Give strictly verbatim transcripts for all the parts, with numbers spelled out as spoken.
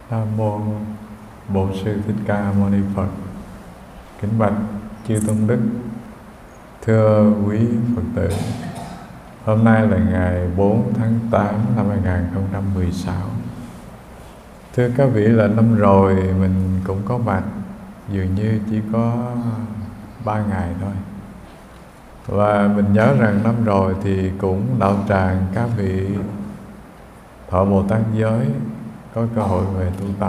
Nam mô Bổn Sư Thích Ca Mâu Ni Phật. Kính bạch chư tôn đức, thưa quý Phật tử, hôm nay là ngày bốn tháng tám năm hai nghìn không trăm mười sáu. Thưa các vị, là năm rồi mình cũng có mặt, dường như chỉ có ba ngày thôi. Và mình nhớ rằng năm rồi thì cũng đạo tràng các vị thọ Bồ Tát giới có cơ hội về tu tập.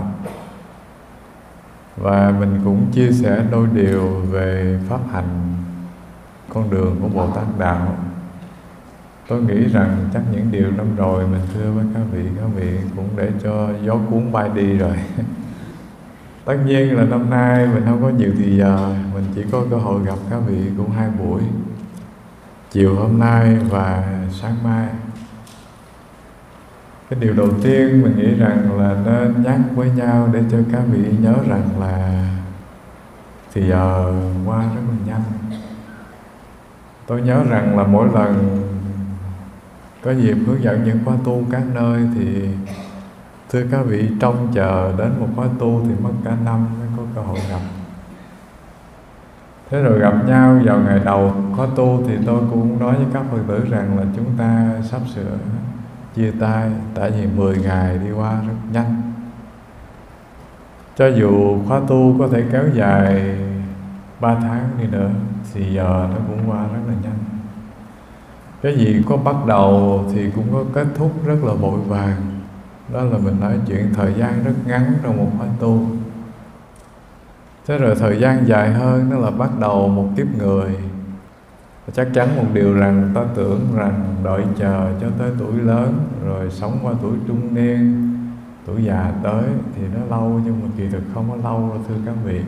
Và mình cũng chia sẻ đôi điều về pháp hành con đường của Bồ Tát Đạo. Tôi nghĩ rằng chắc những điều năm rồi mình thưa với các vị, các vị cũng để cho gió cuốn bay đi rồi. Tất nhiên là năm nay mình không có nhiều thì giờ, mình chỉ có cơ hội gặp các vị cũng hai buổi, chiều hôm nay và sáng mai. Cái điều đầu tiên mình nghĩ rằng là nên nhắc với nhau để cho các vị nhớ rằng là thì giờ qua rất là nhanh. Tôi nhớ rằng là mỗi lần có dịp hướng dẫn những khóa tu các nơi thì thưa các vị, trông chờ đến một khóa tu thì mất cả năm mới có cơ hội gặp. Thế rồi gặp nhau vào ngày đầu khóa tu thì tôi cũng nói với các Phật tử rằng là chúng ta sắp sửa chia tay, tại vì mười ngày đi qua rất nhanh. Cho dù khóa tu có thể kéo dài ba tháng đi nữa thì giờ nó cũng qua rất là nhanh. Cái gì có bắt đầu thì cũng có kết thúc rất là vội vàng. Đó là mình nói chuyện thời gian rất ngắn trong một khóa tu. Thế rồi thời gian dài hơn đó là bắt đầu một kiếp người. Chắc chắn một điều rằng ta tưởng rằng đợi chờ cho tới tuổi lớn rồi sống qua tuổi trung niên, tuổi già tới thì nó lâu, nhưng mà kỳ thực không có lâu đâu thưa các vị.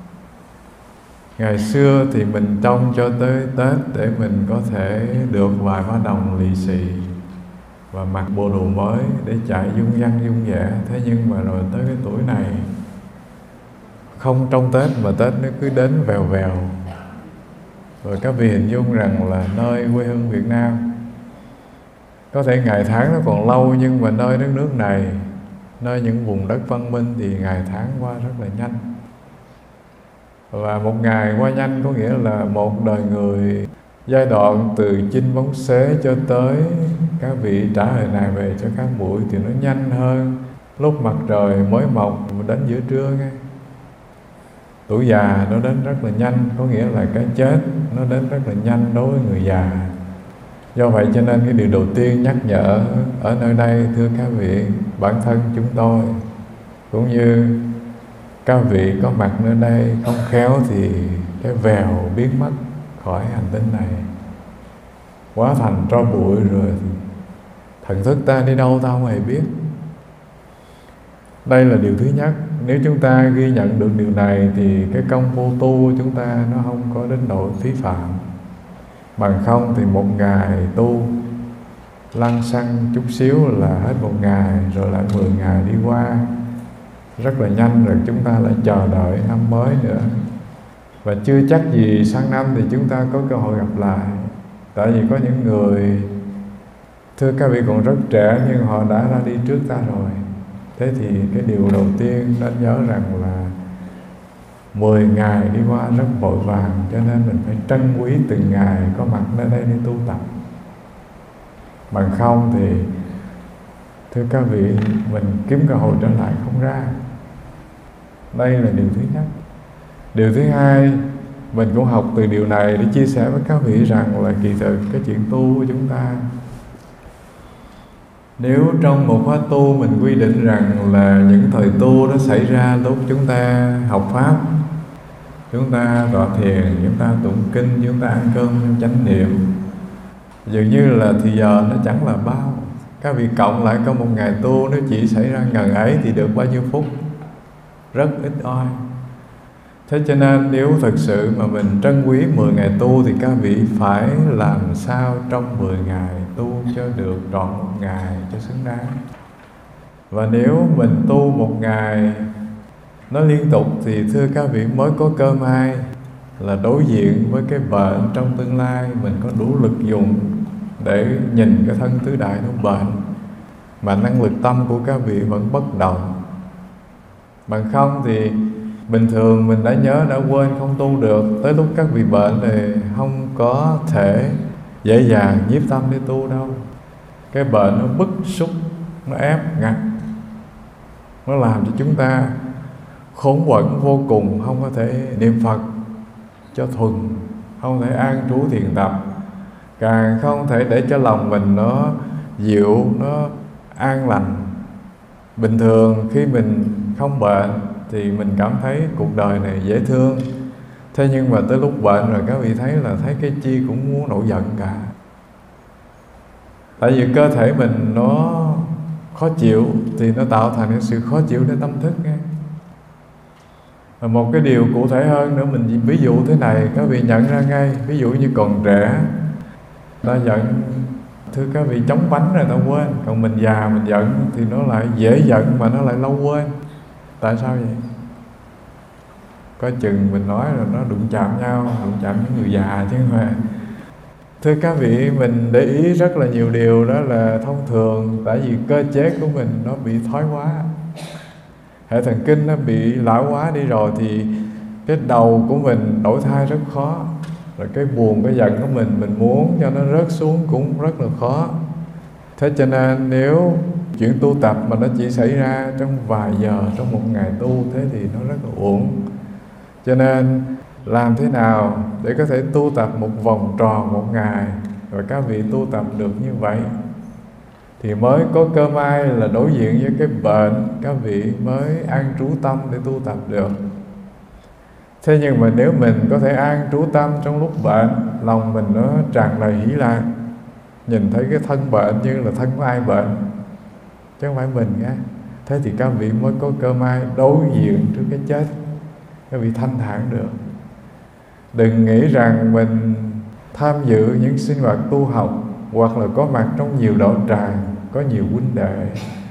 Ngày xưa thì mình trông cho tới Tết để mình có thể được vài mã đồng lì xì và mặc bộ đồ mới để chạy dung dăng dung dẻ. Thế nhưng mà rồi tới cái tuổi này không trong Tết mà Tết nó cứ đến vèo vèo. Rồi các vị hình dung rằng là nơi quê hương Việt Nam có thể ngày tháng nó còn lâu, nhưng mà nơi đất nước này, nơi những vùng đất văn minh thì ngày tháng qua rất là nhanh. Và một ngày qua nhanh có nghĩa là một đời người, giai đoạn từ chinh bóng xế cho tới các vị trả lời này về cho các buổi thì nó nhanh hơn lúc mặt trời mới mọc đến giữa trưa ngay. Tuổi già nó đến rất là nhanh, có nghĩa là cái chết nó đến rất là nhanh đối với người già. Do vậy cho nên cái điều đầu tiên nhắc nhở ở nơi đây thưa các vị, bản thân chúng tôi cũng như các vị có mặt nơi đây không khéo thì cái vèo biến mất khỏi hành tinh này, hóa thành tro bụi rồi thần thức ta đi đâu ta không hề biết. Đây là điều thứ nhất. Nếu chúng ta ghi nhận được điều này thì cái công phu tu của chúng ta nó không có đến độ phí phạm. Bằng không thì một ngày tu lăng xăng chút xíu là hết một ngày, rồi lại mười ngày đi qua rất là nhanh, rồi chúng ta lại chờ đợi năm mới nữa. Và chưa chắc gì sang năm thì chúng ta có cơ hội gặp lại. Tại vì có những người thưa các vị còn rất trẻ nhưng họ đã ra đi trước ta rồi. Thế thì cái điều đầu tiên nên nhớ rằng là mười ngày đi qua rất vội vàng, cho nên mình phải trân quý từng ngày có mặt nơi đây để tu tập. Bằng không thì thưa các vị, mình kiếm cơ hội trở lại không ra. Đây là điều thứ nhất. Điều thứ hai, mình cũng học từ điều này để chia sẻ với các vị rằng là kỳ thực cái chuyện tu của chúng ta, nếu trong một khóa tu mình quy định rằng là những thời tu nó xảy ra lúc chúng ta học Pháp, chúng ta tọa thiền, chúng ta tụng kinh, chúng ta ăn cơm chánh niệm, dường như là thì giờ nó chẳng là bao. Các vị cộng lại có một ngày tu nó chỉ xảy ra ngần ấy thì được bao nhiêu phút, rất ít oi. Thế cho nên nếu thực sự mà mình trân quý mười ngày tu thì các vị phải làm sao trong mười ngày tu cho được trọn một ngày cho xứng đáng. Và nếu mình tu một ngày nó liên tục thì thưa các vị, mới có cơ may là đối diện với cái bệnh trong tương lai mình có đủ lực dùng để nhìn cái thân tứ đại nó bệnh, mà năng lực tâm của các vị vẫn bất động. Bằng không thì bình thường mình đã nhớ đã quên không tu được, tới lúc các vị bệnh thì không có thể dễ dàng nhiếp tâm để tu đâu. Cái bệnh nó bức xúc, nó ép ngặt, nó làm cho chúng ta khốn quẫn vô cùng, không có thể niệm Phật cho thuần, không thể an trú thiền tập, càng không thể để cho lòng mình nó dịu, nó an lành. Bình thường khi mình không bệnh thì mình cảm thấy cuộc đời này dễ thương. Thế nhưng mà tới lúc bệnh rồi các vị thấy là thấy cái chi cũng muốn nổi giận cả. Tại vì cơ thể mình nó khó chịu thì nó tạo thành cái sự khó chịu để tâm thức nghe. Và một cái điều cụ thể hơn nữa, mình ví dụ thế này các vị nhận ra ngay. Ví dụ như còn trẻ ta giận, thưa các vị, chóng vánh rồi ta quên. Còn mình già mình giận thì nó lại dễ giận mà nó lại lâu quên. Tại sao vậy? Có chừng mình nói là nó đụng chạm nhau, đụng chạm những người già chứ không phải. Thưa các vị, mình để ý rất là nhiều điều đó là thông thường. Tại vì cơ chế của mình nó bị thoái hóa, hệ thần kinh nó bị lão hóa đi rồi thì cái đầu của mình đổi thay rất khó. Rồi cái buồn, cái giận của mình, mình muốn cho nó rớt xuống cũng rất là khó. Thế cho nên nếu chuyện tu tập mà nó chỉ xảy ra trong vài giờ trong một ngày tu, thế thì nó rất là uổng. Cho nên làm thế nào để có thể tu tập một vòng tròn một ngày, rồi các vị tu tập được như vậy thì mới có cơ may là đối diện với cái bệnh, các vị mới an trú tâm để tu tập được. Thế nhưng mà nếu mình có thể an trú tâm trong lúc bệnh, lòng mình nó tràn đầy hỷ lạc, nhìn thấy cái thân bệnh như là thân của ai bệnh chứ không phải mình nghe. Thế thì các vị mới có cơ may đối diện trước cái chết, các vị thanh thản được. Đừng nghĩ rằng mình tham dự những sinh hoạt tu học hoặc là có mặt trong nhiều đạo tràng, có nhiều huynh đệ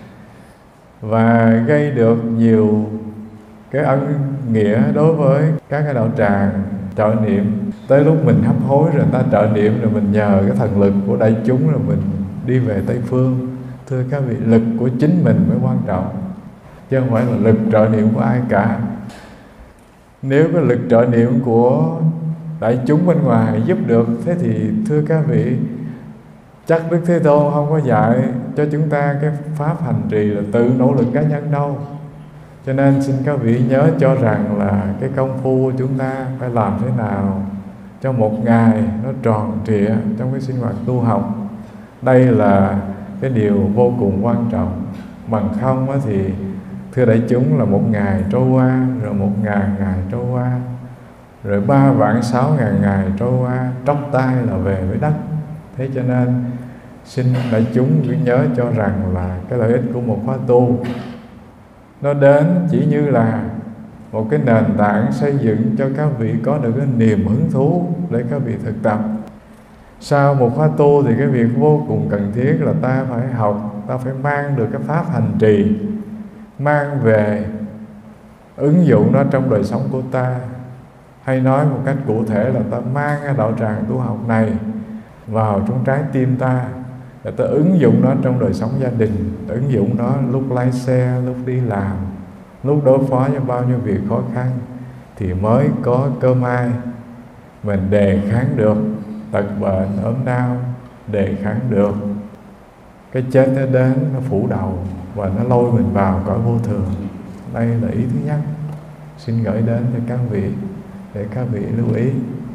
và gây được nhiều cái ân nghĩa đối với các cái đạo tràng trợ niệm. Tới lúc mình hấp hối rồi ta trợ niệm, rồi mình nhờ cái thần lực của đại chúng rồi mình đi về Tây Phương. Thưa các vị, lực của chính mình mới quan trọng chứ không phải là lực trợ niệm của ai cả. Nếu cái lực trợ niệm của đại chúng bên ngoài giúp được, thế thì thưa các vị, chắc Đức Thế Tôn không có dạy cho chúng ta cái pháp hành trì là tự nỗ lực cá nhân đâu. Cho nên xin các vị nhớ cho rằng là cái công phu của chúng ta phải làm thế nào cho một ngày nó tròn trịa trong cái sinh hoạt tu học. Đây là cái điều vô cùng quan trọng. Bằng không thì thưa đại chúng là một ngày trôi qua, rồi một ngàn ngày trôi qua, rồi ba vạn sáu ngàn ngày trôi qua, tróc tay là về với đất. Thế cho nên xin đại chúng cứ nhớ cho rằng là cái lợi ích của một khóa tu nó đến chỉ như là một cái nền tảng xây dựng cho các vị có được cái niềm hứng thú để các vị thực tập. Sau một khóa tu thì cái việc vô cùng cần thiết là ta phải học, ta phải mang được cái pháp hành trì, mang về ứng dụng nó trong đời sống của ta. Hay nói một cách cụ thể là ta mang cái đạo tràng tu học này vào trong trái tim ta, để ta ứng dụng nó trong đời sống gia đình, ứng dụng nó lúc lái xe, lúc đi làm, lúc đối phó với bao nhiêu việc khó khăn, thì mới có cơ may mình đề kháng được tật bệnh, ốm đau, đề kháng được cái chết nó đến, nó phủ đầu và nó lôi mình vào cõi vô thường. Đây là ý thứ nhất xin gửi đến cho các vị để các vị lưu ý.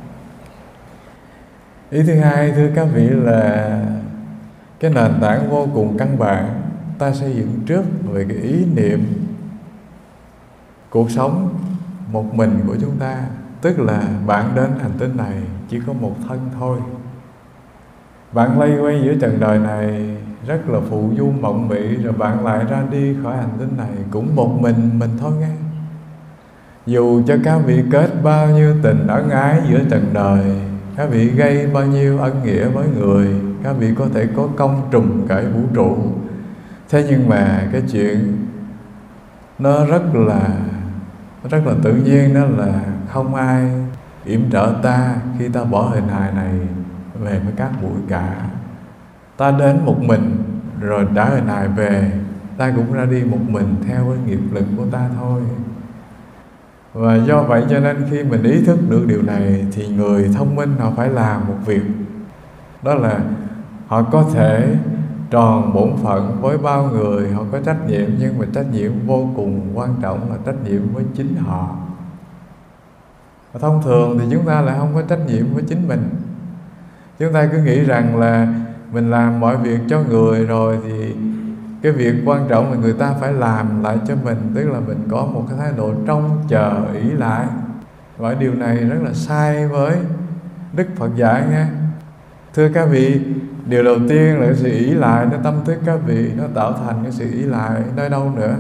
Ý thứ hai, thưa các vị, là cái nền tảng vô cùng căn bản ta xây dựng trước về cái ý niệm cuộc sống một mình của chúng ta. Tức là bạn đến hành tinh này chỉ có một thân thôi. Bạn lây quay giữa trần đời này rất là phù du mộng mị, rồi bạn lại ra đi khỏi hành tinh này cũng một mình mình thôi nghe. Dù cho các vị kết bao nhiêu tình ân ái giữa trần đời, các vị gây bao nhiêu ân nghĩa với người, các vị có thể có công trùm cõi vũ trụ, thế nhưng mà cái chuyện nó rất là rất là tự nhiên, đó là không ai yểm trợ ta khi ta bỏ hình hài này về với các bụi cả. Ta đến một mình rồi đã hình hài về, ta cũng ra đi một mình theo cái nghiệp lực của ta thôi. Và do vậy cho nên khi mình ý thức được điều này thì người thông minh họ phải làm một việc, đó là họ có thể tròn bổn phận với bao người, họ có trách nhiệm, nhưng mà trách nhiệm vô cùng quan trọng là trách nhiệm với chính họ. Và thông thường thì chúng ta lại không có trách nhiệm với chính mình. Chúng ta cứ nghĩ rằng là mình làm mọi việc cho người rồi thì cái việc quan trọng là người ta phải làm lại cho mình, tức là mình có một cái thái độ trông chờ ỷ lại. Và điều này rất là sai với Đức Phật dạy nha. Thưa các vị, điều đầu tiên là cái sự ỷ lại, nó tâm thức các vị nó tạo thành cái sự ỷ lại nơi đâu nữa.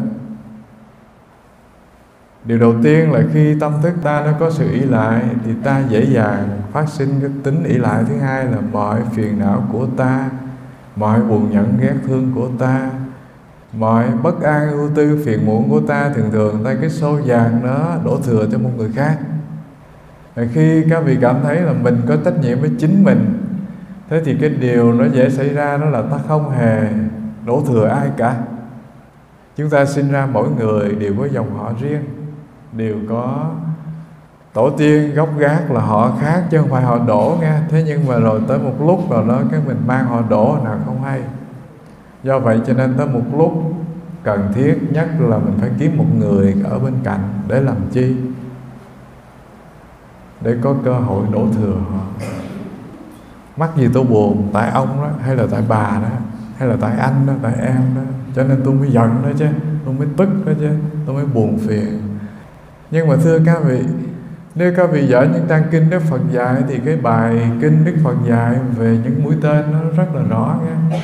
Điều đầu tiên là khi tâm thức ta nó có sự ỷ lại thì ta dễ dàng phát sinh cái tính ỷ lại. Thứ hai là mọi phiền não của ta, mọi buồn nhẫn ghét thương của ta, mọi bất an ưu tư phiền muộn của ta, thường thường ta cái xô dạt nó đổ thừa cho một người khác. Và khi các vị cảm thấy là mình có trách nhiệm với chính mình, thế thì cái điều nó dễ xảy ra đó là ta không hề đổ thừa ai cả. Chúng ta sinh ra mỗi người đều có dòng họ riêng, đều có tổ tiên gốc gác là họ khác chứ không phải họ đổ nha. Thế nhưng mà rồi tới một lúc nào đó cái mình mang họ đổ nào không hay. Do vậy cho nên tới một lúc cần thiết nhất là mình phải kiếm một người ở bên cạnh. Để làm chi? Để có cơ hội đổ thừa họ. Mắc gì tôi buồn? Tại ông đó, hay là tại bà đó, hay là tại anh đó, tại em đó, cho nên tôi mới giận đó chứ, tôi mới tức đó chứ, tôi mới buồn phiền. Nhưng mà thưa các vị, nếu các vị dở những trang kinh Đức Phật dạy thì cái bài kinh Đức Phật dạy về những mũi tên nó rất là rõ nha.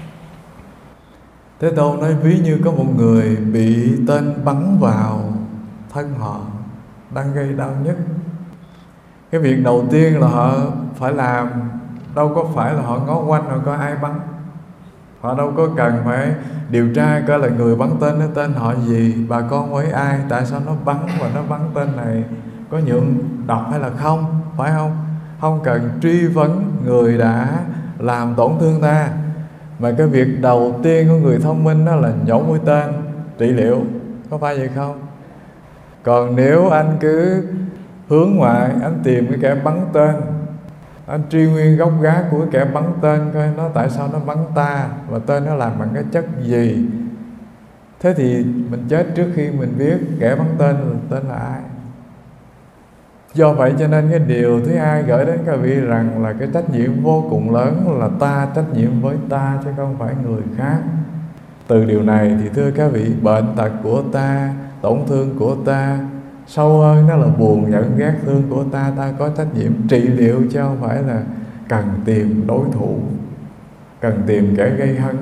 Thế Tôn nói ví như có một người bị tên bắn vào thân họ, đang gây đau nhất. Cái việc đầu tiên là họ phải làm đâu có phải là họ ngó quanh rồi có ai bắn. Họ đâu có cần phải điều tra coi là người bắn tên nó tên họ gì, bà con với ai, tại sao nó bắn và nó bắn tên này có nhuộm độc hay là không, phải không? Không cần truy vấn người đã làm tổn thương ta. Mà cái việc đầu tiên của người thông minh đó là nhổ mũi tên, trị liệu, có phải vậy không? Còn nếu anh cứ hướng ngoại, anh tìm cái kẻ bắn tên, anh truy nguyên gốc gác của kẻ bắn tên coi nó tại sao nó bắn ta, và tên nó làm bằng cái chất gì, thế thì mình chết trước khi mình biết kẻ bắn tên là tên là ai. Do vậy cho nên cái điều thứ hai gửi đến các vị rằng là cái trách nhiệm vô cùng lớn là ta trách nhiệm với ta chứ không phải người khác. Từ điều này thì thưa các vị, bệnh tật của ta, tổn thương của ta, sâu hơn đó là buồn giận ghét thương của ta, ta có trách nhiệm trị liệu chứ không phải là cần tìm đối thủ, cần tìm kẻ gây hấn,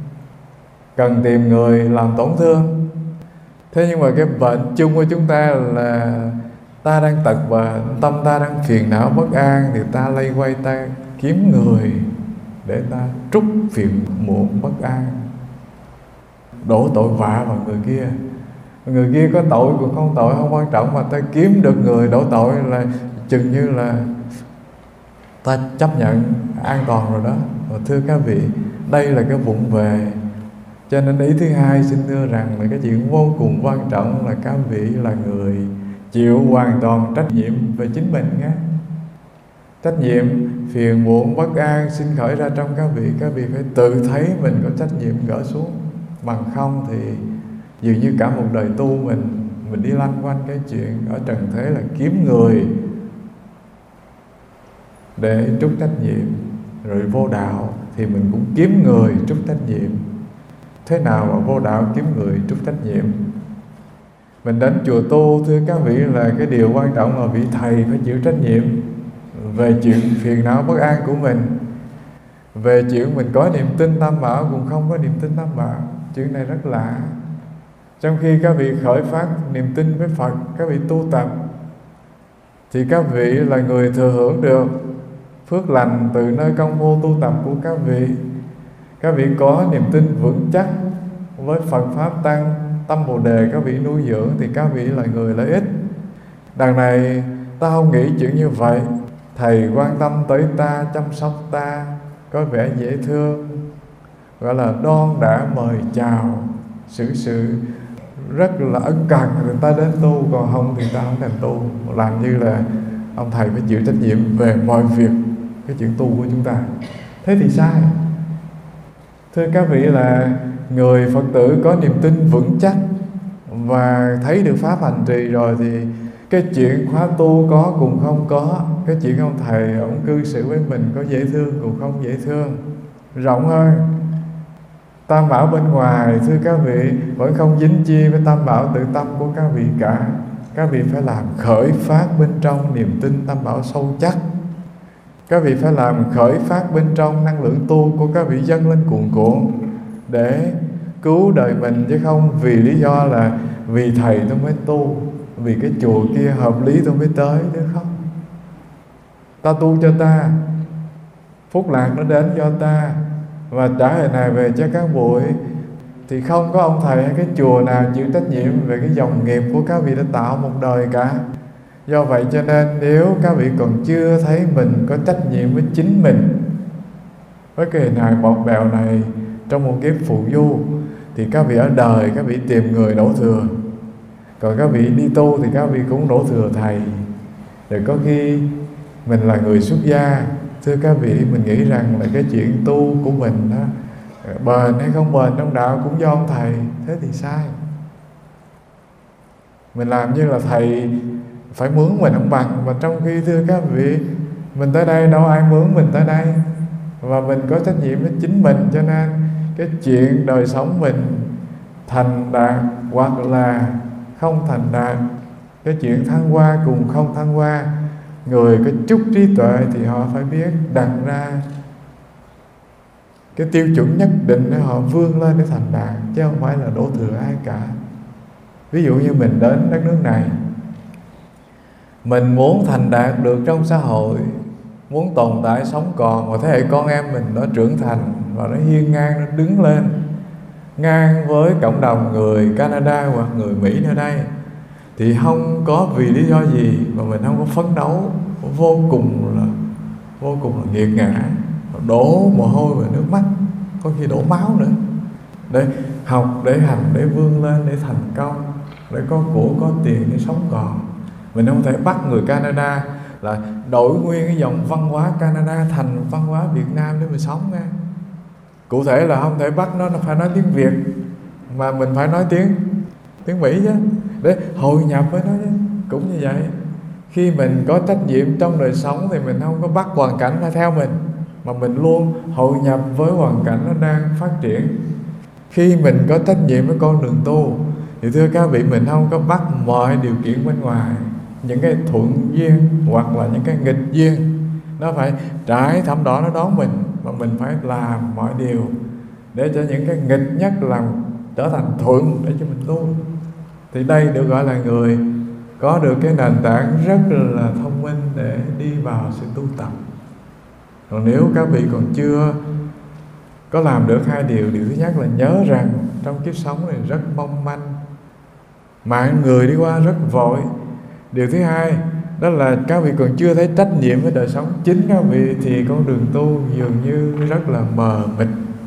cần tìm người làm tổn thương. Thế nhưng mà cái bệnh chung của chúng ta là ta đang tật và tâm ta đang phiền não bất an, thì ta lây quay ta kiếm người để ta trút phiền muộn bất an, đổ tội vạ vào người kia. Người kia có tội cũng không tội không quan trọng, mà ta kiếm được người đổ tội là chừng như là ta chấp nhận an toàn rồi đó. Và thưa các vị, đây là cái vụng về. Cho nên ý thứ hai xin thưa rằng là cái chuyện vô cùng quan trọng là các vị là người chịu hoàn toàn trách nhiệm về chính mình nhé. Trách nhiệm phiền muộn bất an sinh khởi ra trong các vị, các vị phải tự thấy mình có trách nhiệm gỡ xuống. Bằng không thì dường như cả một đời tu mình mình đi lanh quanh cái chuyện ở trần thế là kiếm người để trút trách nhiệm, rồi vô đạo thì mình cũng kiếm người trút trách nhiệm. Thế nào mà vô đạo kiếm người trút trách nhiệm? Mình đến chùa tu thưa các vị là cái điều quan trọng là vị thầy phải chịu trách nhiệm về chuyện phiền não bất an của mình, về chuyện mình có niềm tin tam bảo cũng không có niềm tin tam bảo. Chuyện này rất lạ. Trong khi các vị khởi phát niềm tin với Phật, các vị tu tập, thì các vị là người thừa hưởng được phước lành từ nơi công phu tu tập của các vị. Các vị có niềm tin vững chắc với Phật Pháp Tăng, tâm Bồ Đề các vị nuôi dưỡng, thì các vị là người lợi ích. Đằng này ta không nghĩ chuyện như vậy. Thầy quan tâm tới ta, chăm sóc ta, có vẻ dễ thương, gọi là đon đã mời chào, xử sự rất là ân cần người ta đến tu, còn không thì ta không thèm tu, làm như là ông thầy phải chịu trách nhiệm về mọi việc cái chuyện tu của chúng ta. Thế thì sai. Thưa các vị, là người Phật tử có niềm tin vững chắc và thấy được pháp hành trì rồi thì cái chuyện khóa tu có cũng không có, cái chuyện ông thầy ông cư xử với mình có dễ thương cũng không dễ thương. Rộng hơn, tam bảo bên ngoài thưa các vị vẫn không dính chi với tam bảo tự tâm của các vị cả. Các vị phải làm khởi phát bên trong niềm tin tam bảo sâu chắc. Các vị phải làm khởi phát bên trong năng lượng tu của các vị dâng lên cuồn cuộn để cứu đời mình, chứ không vì lý do là vì thầy tôi mới tu, vì cái chùa kia hợp lý tôi mới tới, chứ không. Ta tu cho ta, phúc lạc nó đến cho ta, và trả lời này về cho các bụi, thì không có ông thầy hay cái chùa nào chịu trách nhiệm về cái dòng nghiệp của các vị đã tạo một đời cả. Do vậy cho nên nếu các vị còn chưa thấy mình có trách nhiệm với chính mình, với cái hình hài bọt bèo này trong một kiếp phù du, thì các vị ở đời các vị tìm người đổ thừa, còn các vị đi tu thì các vị cũng đổ thừa thầy. Rồi có khi mình là người xuất gia, thưa các vị, mình nghĩ rằng là cái chuyện tu của mình đó, bền hay không bền trong đạo cũng do ông thầy. Thế thì sai. Mình làm như là thầy phải mướn mình không bằng, mà trong khi thưa các vị, mình tới đây đâu ai mướn mình tới đây, và mình có trách nhiệm với chính mình. Cho nên cái chuyện đời sống mình thành đạt hoặc là không thành đạt, cái chuyện thăng hoa cùng không thăng hoa, người có chút trí tuệ thì họ phải biết đặt ra cái tiêu chuẩn nhất định để họ vươn lên để thành đạt, chứ không phải là đổ thừa ai cả. Ví dụ như mình đến đất nước này, mình muốn thành đạt được trong xã hội, muốn tồn tại sống còn, và thế hệ con em mình nó trưởng thành và nó hiên ngang, nó đứng lên ngang với cộng đồng người Canada hoặc người Mỹ nơi đây, thì không có vì lý do gì mà mình không có phấn đấu vô cùng là vô cùng là nghiệt ngã, đổ mồ hôi và nước mắt, có khi đổ máu nữa, để học, để hành, để vươn lên, để thành công, để có của, có tiền, để sống còn. Mình không thể bắt người Canada là đổi nguyên cái dòng văn hóa Canada thành văn hóa Việt Nam để mình sống nha. Cụ thể là không thể bắt nó, nó phải nói tiếng Việt, mà mình phải nói tiếng tiếng Mỹ chứ, để hội nhập với nó chứ. Cũng như vậy, khi mình có trách nhiệm trong đời sống thì mình không có bắt hoàn cảnh phải theo mình, mà mình luôn hội nhập với hoàn cảnh nó đang phát triển. Khi mình có trách nhiệm với con đường tu thì thưa các vị, mình không có bắt mọi điều kiện bên ngoài, những cái thuận duyên hoặc là những cái nghịch duyên nó phải trải thảm đỏ nó đón mình, mà mình phải làm mọi điều để cho những cái nghịch nhất làm trở thành thuận để cho mình tu. Thì đây được gọi là người có được cái nền tảng rất là thông minh để đi vào sự tu tập. Còn nếu các vị còn chưa có làm được hai điều, điều thứ nhất là nhớ rằng trong kiếp sống này rất mong manh, mạng người đi qua rất vội. Điều thứ hai đó là các vị còn chưa thấy trách nhiệm với đời sống chính các vị, thì con đường tu dường như rất là mờ mịt.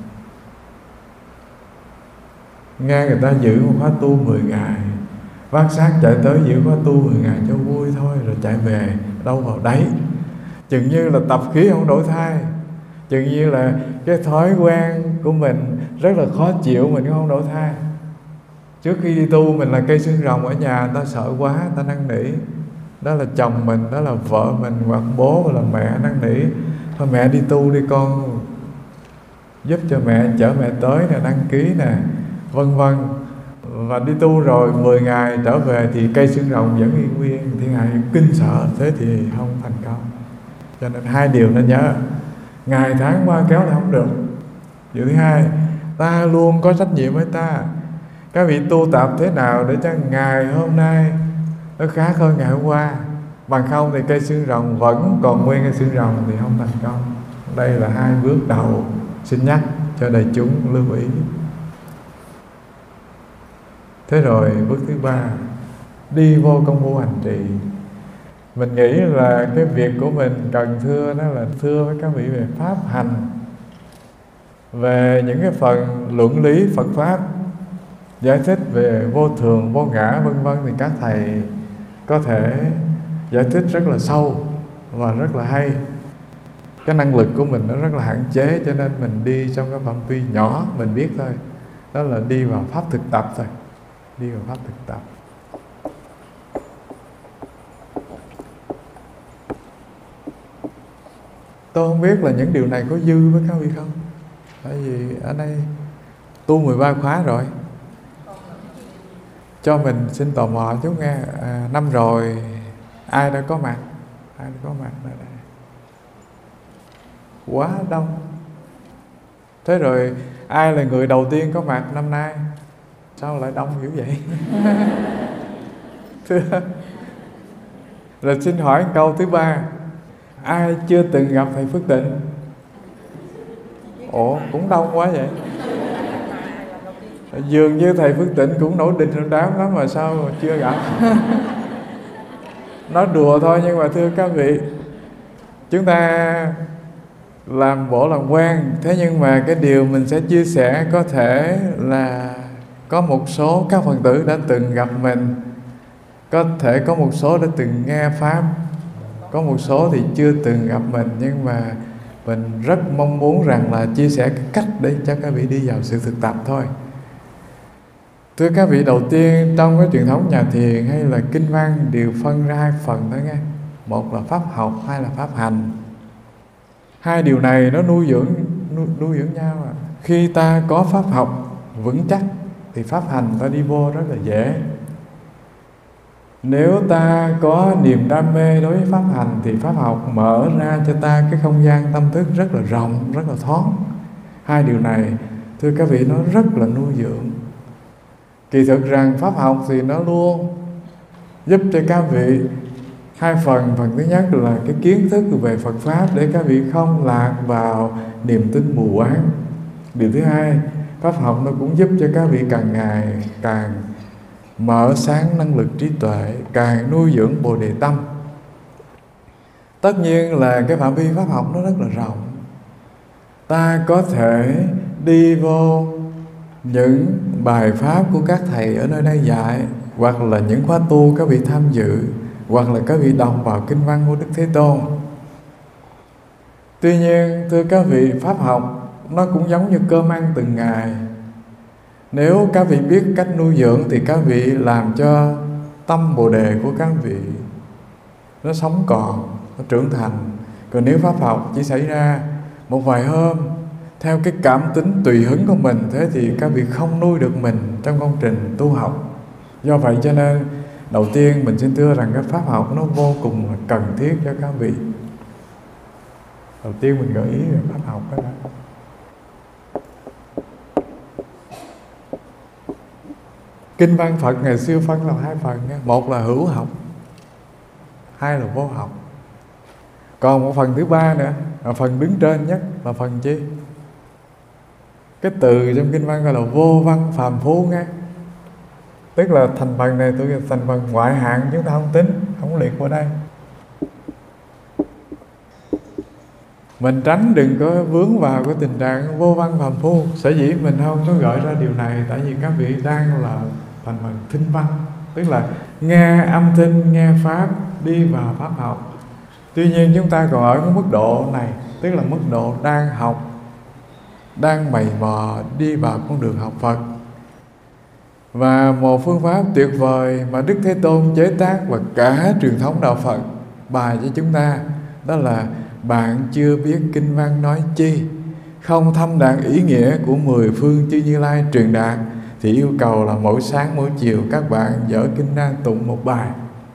Nghe người ta giữ một khóa tu mười ngày, vác xác chạy tới giữ khóa tu mười ngày cho vui thôi rồi chạy về, đâu vào đấy. Chừng như là tập khí không đổi thay, chừng như là cái thói quen của mình rất là khó chịu, mình cũng không đổi thay. Trước khi đi tu mình là cây xương rồng ở nhà, ta sợ quá, ta năn nỉ. Đó là chồng mình, đó là vợ mình, hoặc bố hoặc là mẹ năn nỉ: thôi mẹ đi tu đi con, giúp cho mẹ, chở mẹ tới nè, đăng ký nè, vân vân. Và đi tu rồi mười ngày trở về thì cây xương rồng vẫn yên nguyên, thiên hạ kinh sợ, thế thì không thành công. Cho nên hai điều nên nhớ, ngày tháng qua kéo là không được. Điều thứ hai, ta luôn có trách nhiệm với ta. Các vị tu tập thế nào để cho ngày hôm nay nó khác hơn ngày hôm qua, bằng không thì cây xương rồng vẫn còn nguyên cây xương rồng thì không thành công. Đây là hai bước đầu xin nhắc cho đại chúng lưu ý. Thế rồi bước thứ ba, đi vô công phu hành trì. Mình nghĩ là cái việc của mình cần thưa đó là thưa với các vị về pháp hành, về những cái phần luận lý Phật Pháp, giải thích về vô thường, vô ngã vân vân thì các thầy có thể giải thích rất là sâu và rất là hay. Cái năng lực của mình nó rất là hạn chế, cho nên mình đi trong cái phạm vi nhỏ mình biết thôi. Đó là đi vào pháp thực tập thôi, đi vào pháp thực tập. Tôi không biết là những điều này có dư với các vị không? Tại vì ở đây tu mười ba khóa rồi. Cho mình xin tò mò chút nghe, à, năm rồi ai đã có mặt? Ai đã có mặt ở đây? Quá đông. Thế rồi ai là người đầu tiên có mặt năm nay? Sao lại đông dữ vậy? Thưa, rồi xin hỏi câu thứ ba, ai chưa từng gặp thầy Phước Tịnh? Ủa, cũng đông quá vậy. Dường như thầy Phước Tịnh cũng nổi đình trong đám lắm mà sao mà chưa gặp. Nói đùa thôi, nhưng mà thưa các vị, chúng ta làm bộ làm quen. Thế nhưng mà cái điều mình sẽ chia sẻ có thể là có một số các Phật tử đã từng gặp mình, có thể có một số đã từng nghe Pháp, có một số thì chưa từng gặp mình. Nhưng mà mình rất mong muốn rằng là chia sẻ cái cách để cho các vị đi vào sự thực tập thôi. Thưa các vị, đầu tiên trong cái truyền thống nhà thiền hay là kinh văn đều phân ra hai phần thôi nghe. Một là pháp học, hai là pháp hành. Hai điều này nó nuôi dưỡng nuôi, nuôi dưỡng nhau à. Khi ta có pháp học vững chắc thì pháp hành ta đi vô rất là dễ. Nếu ta có niềm đam mê đối với pháp hành thì pháp học mở ra cho ta cái không gian tâm thức rất là rộng, rất là thoáng. Hai điều này thưa các vị nó rất là nuôi dưỡng. Kỳ thực rằng pháp học thì nó luôn giúp cho các vị hai phần. Phần thứ nhất là cái kiến thức về Phật Pháp để các vị không lạc vào niềm tin mù quáng. Điều thứ hai, pháp học nó cũng giúp cho các vị càng ngày càng mở sáng năng lực trí tuệ, càng nuôi dưỡng Bồ Đề tâm. Tất nhiên là cái phạm vi pháp học nó rất là rộng. Ta có thể đi vô những bài pháp của các thầy ở nơi đây dạy, hoặc là những khóa tu các vị tham dự, hoặc là các vị đọc vào kinh văn của Đức Thế Tôn. Tuy nhiên thưa các vị, pháp học nó cũng giống như cơm ăn từng ngày. Nếu các vị biết cách nuôi dưỡng thì các vị làm cho tâm Bồ Đề của các vị nó sống còn, nó trưởng thành. Còn nếu pháp học chỉ xảy ra một vài hôm theo cái cảm tính tùy hứng của mình, thế thì các vị không nuôi được mình trong công trình tu học. Do vậy cho nên đầu tiên mình xin thưa rằng cái pháp học nó vô cùng là cần thiết cho các vị. Đầu tiên mình gợi ý về pháp học đó. Kinh văn Phật ngày xưa phân làm hai phần. Một là hữu học, hai là vô học. Còn một phần thứ ba nữa, là phần đứng trên nhất là phần chi? Cái từ trong kinh văn gọi là vô văn phàm phu nghe. Tức là thành phần này tôi thành phần ngoại hạng, chúng ta không tính, không liệt vào đây. Mình tránh đừng có vướng vào cái tình trạng vô văn phàm phu. Sở dĩ mình không có gọi ra điều này tại vì các vị đang là thành phần thinh văn, tức là nghe âm thanh, nghe pháp, đi vào pháp học. Tuy nhiên chúng ta còn ở cái mức độ này, tức là mức độ đang học, đang mày mò đi vào con đường học Phật. Và một phương pháp tuyệt vời mà Đức Thế Tôn chế tác và cả truyền thống đạo Phật bài cho chúng ta, đó là bạn chưa biết kinh văn nói chi, không thâm đạt ý nghĩa của mười phương chư Như Lai truyền đạt, thì yêu cầu là mỗi sáng mỗi chiều các bạn dở kinh ra tụng một bài.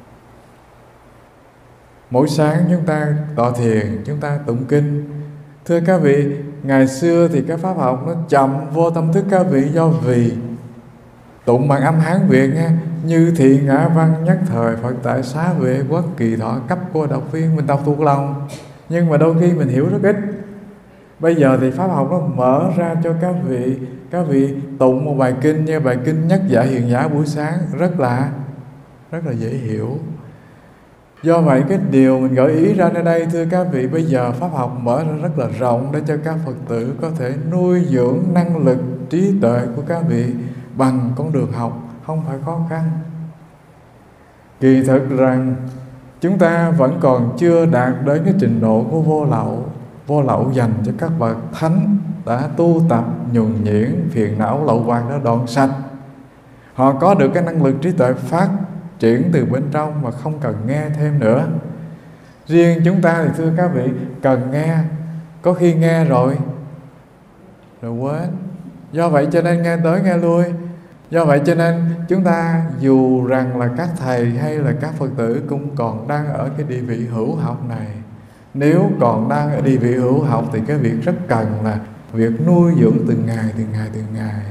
Mỗi sáng chúng ta tọa thiền, chúng ta tụng kinh. Thưa các vị, ngày xưa thì cái pháp học nó chậm vô tâm thức các vị, do vì tụng bằng âm Hán Việt nghe. Như thị ngã văn nhất thời Phật tại xá vệ quốc kỳ thọ cấp cô độc viên, mình đọc thuộc lòng. Nhưng mà đôi khi mình hiểu rất ít. Bây giờ thì pháp học nó mở ra cho các vị, các vị tụng một bài kinh như bài kinh Nhất Dạ Hiền Giả buổi sáng, rất là rất là dễ hiểu. Do vậy cái điều mình gợi ý ra nơi đây, thưa các vị, bây giờ pháp học mở ra rất là rộng để cho các Phật tử có thể nuôi dưỡng năng lực trí tuệ của các vị bằng con đường học không phải khó khăn. Kỳ thực rằng chúng ta vẫn còn chưa đạt đến cái trình độ của vô lậu. Vô lậu dành cho các bậc thánh đã tu tập nhuần nhuyễn phiền não lậu hoặc đã đoạn sạch. Họ có được cái năng lực trí tuệ phát triển từ bên trong mà không cần nghe thêm nữa. Riêng chúng ta thì thưa các vị, cần nghe, có khi nghe rồi rồi quên. Do vậy cho nên nghe tới nghe lui. Do vậy cho nên chúng ta dù rằng là các thầy hay là các Phật tử cũng còn đang ở cái địa vị hữu học này. Nếu còn đang ở địa vị hữu học thì cái việc rất cần là việc nuôi dưỡng từng ngày, từng ngày, từng ngày.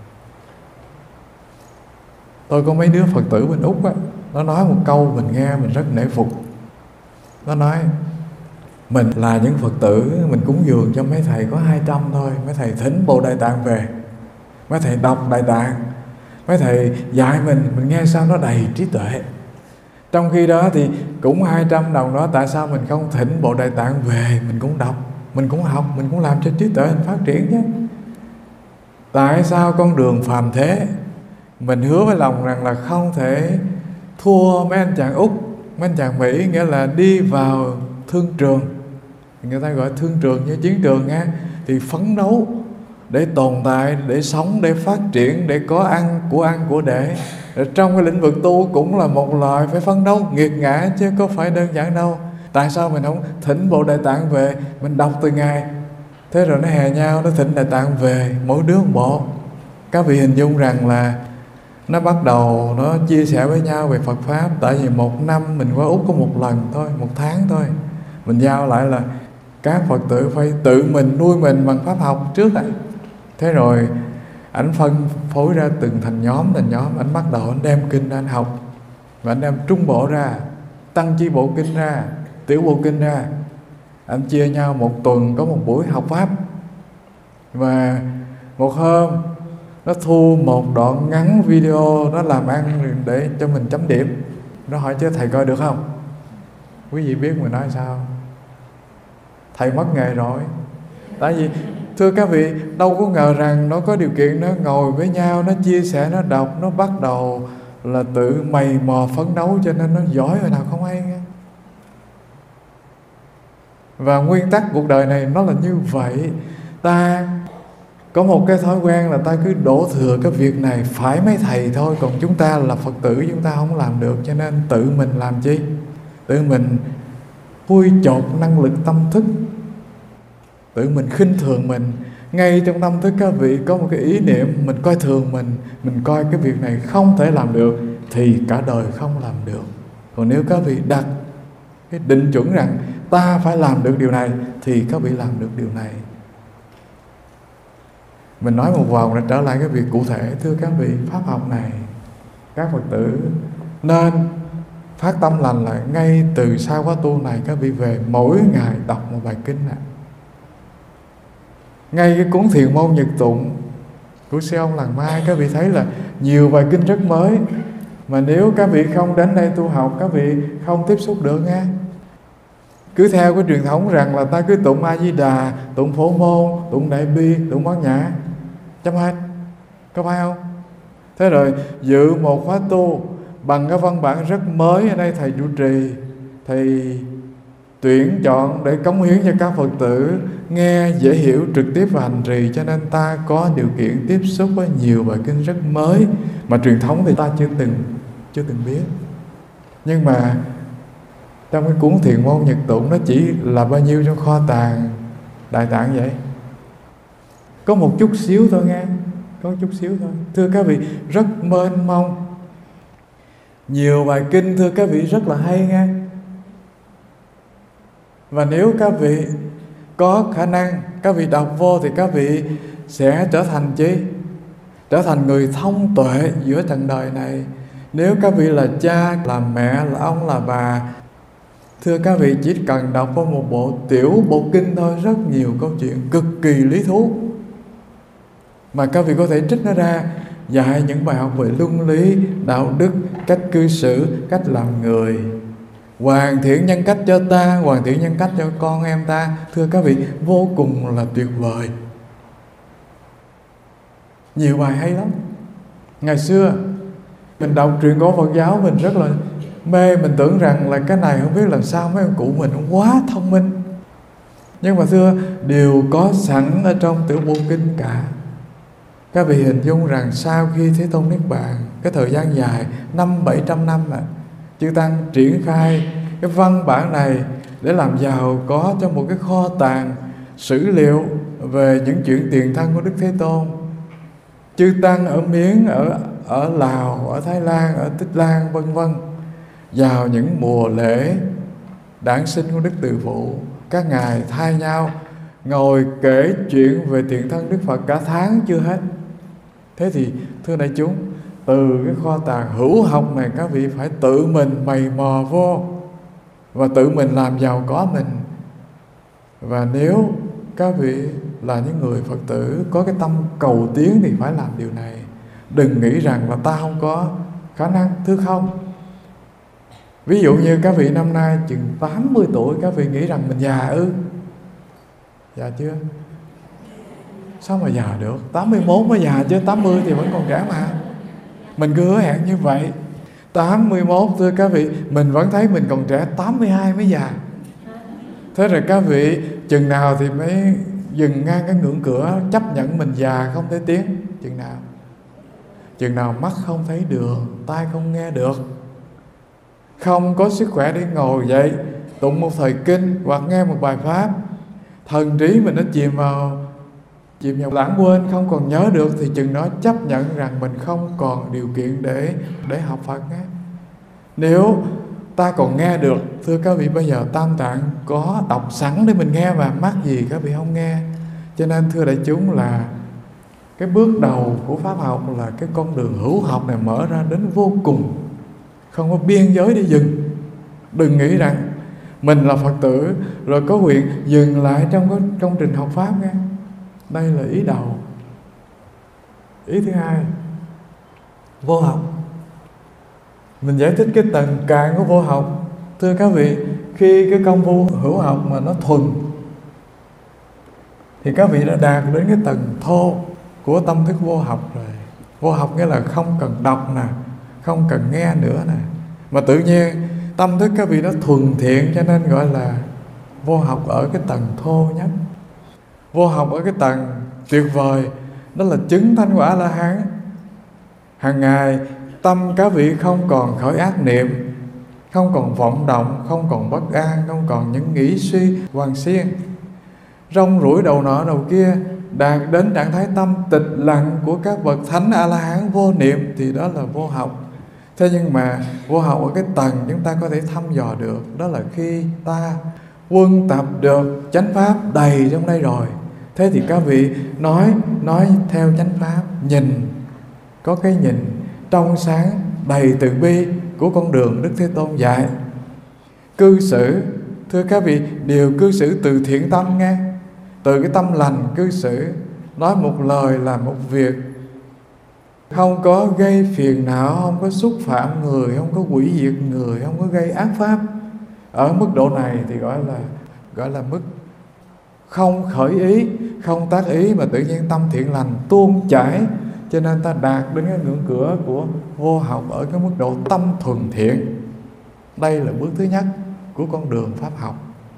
Tôi có mấy đứa Phật tử bên Úc á, nó nói một câu mình nghe mình rất nể phục. Nó nói mình là những Phật tử, mình cúng dường cho mấy thầy có hai trăm thôi. Mấy thầy thỉnh Bộ Đại Tạng về, mấy thầy đọc Đại Tạng, mấy thầy dạy mình, mình nghe sao nó đầy trí tuệ. Trong khi đó thì cũng hai trăm đồng đó, tại sao mình không thỉnh Bộ Đại Tạng về, mình cũng đọc, mình cũng học, mình cũng làm cho trí tuệ mình phát triển chứ. Tại sao con đường phàm thế mình hứa với lòng rằng là không thể thua mấy anh chàng Úc, mấy anh chàng Mỹ, nghĩa là đi vào thương trường, người ta gọi thương trường như chiến trường nha, thì phấn đấu để tồn tại, để sống, để phát triển, để có ăn của ăn của để. Trong cái lĩnh vực tu cũng là một loại phải phấn đấu nghiệt ngã chứ có phải đơn giản đâu. Tại sao mình không thỉnh Bộ Đại Tạng về, mình đọc từ ngày, thế rồi nó hè nhau, nó thỉnh Đại Tạng về, mỗi đứa một bộ. Các vị hình dung rằng là nó bắt đầu nó chia sẻ với nhau về Phật Pháp. Tại vì một năm mình qua Úc có một lần thôi, một tháng thôi. Mình giao lại là các Phật tử phải tự mình nuôi mình bằng pháp học trước ấy. Thế rồi ảnh phân phối ra từng thành nhóm, thành nhóm. Ảnh bắt đầu anh đem kinh ra anh học, và anh đem trung bộ ra, tăng chi bộ kinh ra, tiểu bộ kinh ra. Anh chia nhau một tuần có một buổi học Pháp. Và một hôm nó thu một đoạn ngắn video, nó làm ăn để cho mình chấm điểm. Nó hỏi chứ thầy coi được không? Quý vị biết mình nói sao? Thầy mất nghề rồi. Tại vì thưa các vị, đâu có ngờ rằng nó có điều kiện nó ngồi với nhau, nó chia sẻ, nó đọc, nó bắt đầu là tự mày mò phấn đấu, cho nên nó giỏi hồi nào không hay nghe. Và nguyên tắc cuộc đời này nó là như vậy. Ta có một cái thói quen là ta cứ đổ thừa cái việc này phải mấy thầy thôi, còn chúng ta là Phật tử chúng ta không làm được, cho nên tự mình làm chi? Tự mình vui chột năng lực tâm thức, tự mình khinh thường mình. Ngay trong tâm thức các vị có một cái ý niệm mình coi thường mình, mình coi cái việc này không thể làm được thì cả đời không làm được. Còn nếu các vị đặt cái định chuẩn rằng ta phải làm được điều này thì các vị làm được điều này. Mình nói một vòng để trở lại cái việc cụ thể. Thưa các vị, pháp học này các Phật tử nên phát tâm lành là ngay từ sau khóa tu này các vị về mỗi ngày đọc một bài kinh này. Ngay cái cuốn Thiền Môn Nhật Tụng của sư ông Làng Mai, các vị thấy là nhiều bài kinh rất mới, mà nếu các vị không đến đây tu học, các vị không tiếp xúc được nha. Cứ theo cái truyền thống rằng là ta cứ tụng A Di Đà, tụng Phổ Môn, tụng Đại Bi, tụng Bát Nhã, chấm hết, có phải không? Thế rồi dự một khóa tu bằng cái văn bản rất mới, ở đây thầy trụ trì, thầy tuyển chọn để cống hiến cho các Phật tử nghe dễ hiểu, trực tiếp và hành trì, cho nên ta có điều kiện tiếp xúc với nhiều bài kinh rất mới mà truyền thống thì ta chưa từng chưa từng biết. Nhưng mà trong cái cuốn Thiền Môn Nhật Tụng nó chỉ là bao nhiêu trong kho tàng Đại Tạng vậy? Có một chút xíu thôi nghe, có một chút xíu thôi. Thưa các vị, rất mênh mông, nhiều bài kinh thưa các vị rất là hay nghe. Và nếu các vị có khả năng, các vị đọc vô thì các vị sẽ trở thành chi? Trở thành người thông tuệ giữa trần đời này. Nếu các vị là cha, là mẹ, là ông, là bà, thưa các vị chỉ cần đọc có một bộ tiểu bộ kinh thôi, rất nhiều câu chuyện cực kỳ lý thú mà các vị có thể trích nó ra, dạy những bài học về luân lý, đạo đức, cách cư xử, cách làm người, hoàn thiện nhân cách cho ta, hoàn thiện nhân cách cho con em ta. Thưa các vị, vô cùng là tuyệt vời. Nhiều bài hay lắm. Ngày xưa mình đọc truyện cổ Phật giáo mình rất là mê, mình tưởng rằng là cái này không biết làm sao mấy ông cụ mình quá thông minh. Nhưng mà thưa, đều có sẵn ở trong Tiểu Bộ Kinh cả. Các vị hình dung rằng sau khi Thế Tôn Niết Bàn, cái thời gian dài năm bảy trăm năm mà chư Tăng triển khai cái văn bản này để làm giàu có cho một cái kho tàng sử liệu về những chuyện tiền thân của Đức Thế Tôn. Chư Tăng ở Miến, ở ở Lào, ở Thái Lan, ở Tích Lan vân vân, vào những mùa lễ đản sinh của Đức Từ Phụ, các ngài thay nhau ngồi kể chuyện về tiền thân Đức Phật cả tháng chưa hết. Thế thì thưa đại chúng, từ cái kho tàng hữu học này các vị phải tự mình mày mò vô và tự mình làm giàu có mình. Và nếu các vị là những người Phật tử có cái tâm cầu tiến thì phải làm điều này. Đừng nghĩ rằng là ta không có khả năng, thưa không. Ví dụ như các vị năm nay chừng tám mươi tuổi, các vị nghĩ rằng mình già ư? Già chưa? Sao mà già được? tám mươi mốt mới già chứ tám mươi thì vẫn còn trẻ mà. Mình cứ hứa hẹn như vậy. tám mươi mốt thưa các vị, mình vẫn thấy mình còn trẻ, tám mươi hai mới già. Thế rồi các vị chừng nào thì mới dừng ngang cái ngưỡng cửa chấp nhận mình già không thể tiến? Chừng nào? Chừng nào mắt không thấy đường, tai không nghe được, không có sức khỏe để ngồi dậy tụng một thời kinh hoặc nghe một bài pháp, thần trí mình nó chìm vào chìm vào lãng quên, không còn nhớ được, thì chừng đó chấp nhận rằng mình không còn điều kiện để để học Phật nhé. Nếu ta còn nghe được, thưa các vị, bây giờ Tam Tạng có đọc sẵn để mình nghe mà mắc gì các vị không nghe. Cho nên thưa đại chúng, là cái bước đầu của Pháp học là cái con đường hữu học này mở ra đến vô cùng, không có biên giới để dừng. Đừng nghĩ rằng mình là Phật tử rồi có quyền dừng lại trong cái công trình học Pháp nghe. Đây là ý đầu. Ý thứ hai, vô học. Mình giải thích cái tầng cạn của vô học. Thưa các vị, khi cái công phu hữu học mà nó thuần thì các vị đã đạt đến cái tầng thô của tâm thức vô học rồi. Vô học nghĩa là không cần đọc nè, không cần nghe nữa nè, mà tự nhiên tâm thức các vị nó thuần thiện, cho nên gọi là vô học ở cái tầng thô nhất. Vô học ở cái tầng tuyệt vời, đó là chứng thanh quả La Hán. Hàng ngày tâm các vị không còn khởi ác niệm, không còn vọng động, không còn bất an, không còn những nghĩ suy hoàn xiên, rong ruổi đầu nọ đầu kia, đạt đến trạng thái tâm tịch lặng của các bậc thánh A-la-hán vô niệm, thì đó là vô học. Thế nhưng mà vô học ở cái tầng chúng ta có thể thăm dò được, đó là khi ta quân tập được chánh pháp đầy trong đây rồi. Thế thì các vị nói nói theo chánh pháp, nhìn có cái nhìn trong sáng đầy từ bi của con đường Đức Thế Tôn dạy. Cư xử, thưa các vị, đều cư xử từ thiện tâm nghe, từ cái tâm lành cư xử, nói một lời làm một việc, không có gây phiền não, không có xúc phạm người, không có hủy diệt người, không có gây ác pháp. Ở mức độ này thì gọi là gọi là mức không khởi ý, không tác ý, mà tự nhiên tâm thiện lành tuôn chảy. Cho nên ta đạt đến cái ngưỡng cửa của vô học ở cái mức độ tâm thuần thiện. Đây là bước thứ nhất của con đường Pháp học.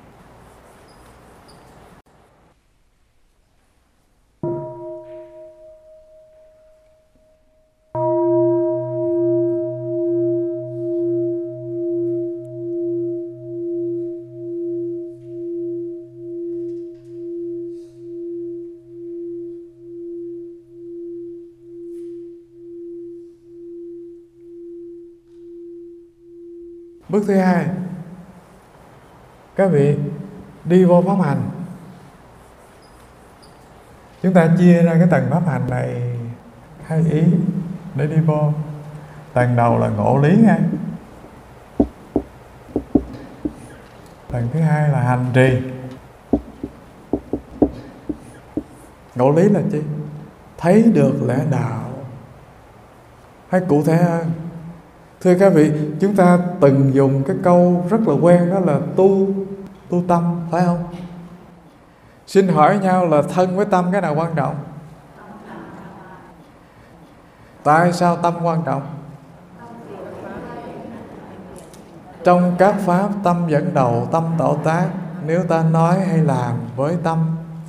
Bước thứ hai, các vị đi vô pháp hành. Chúng ta chia ra cái tầng pháp hành này hai ý để đi vô. Tầng đầu là ngộ lý nha. Tầng thứ hai là hành trì. Ngộ lý là chi? Thấy được lẽ đạo. Hay cụ thể hơn, thưa các vị, chúng ta từng dùng cái câu rất là quen, đó là tu, tu tâm, phải không? Xin hỏi nhau là thân với tâm cái nào quan trọng? Tại sao tâm quan trọng? Trong các pháp, tâm dẫn đầu, tâm tạo tác. Nếu ta nói hay làm với tâm,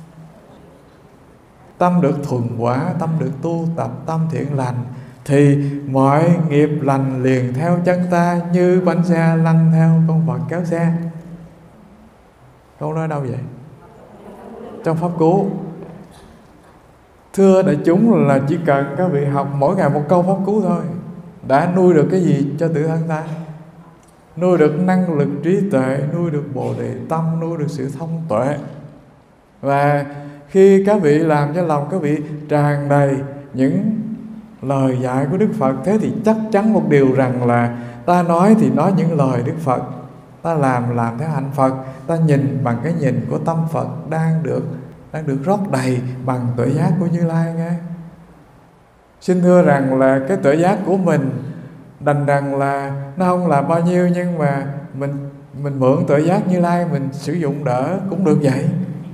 tâm được thuần hóa, tâm được tu tập, tâm thiện lành, thì mọi nghiệp lành liền theo chân ta, như bánh xe lăn theo con vật kéo xe. Câu nói đâu vậy? Trong Pháp Cú. Thưa đại chúng, là chỉ cần các vị học mỗi ngày một câu Pháp Cú thôi, đã nuôi được cái gì cho tự thân ta? Nuôi được năng lực trí tuệ, nuôi được bồ đề tâm, nuôi được sự thông tuệ. Và khi các vị làm cho lòng các vị tràn đầy những lời dạy của Đức Phật, thế thì chắc chắn một điều rằng là ta nói thì nói những lời Đức Phật, ta làm làm theo hạnh Phật, ta nhìn bằng cái nhìn của tâm Phật đang được đang được rót đầy bằng tuệ giác của Như Lai nghe. Xin thưa rằng là cái tuệ giác của mình đành rằng là nó không là bao nhiêu, nhưng mà mình mình mượn tuệ giác Như Lai mình sử dụng đỡ cũng được vậy.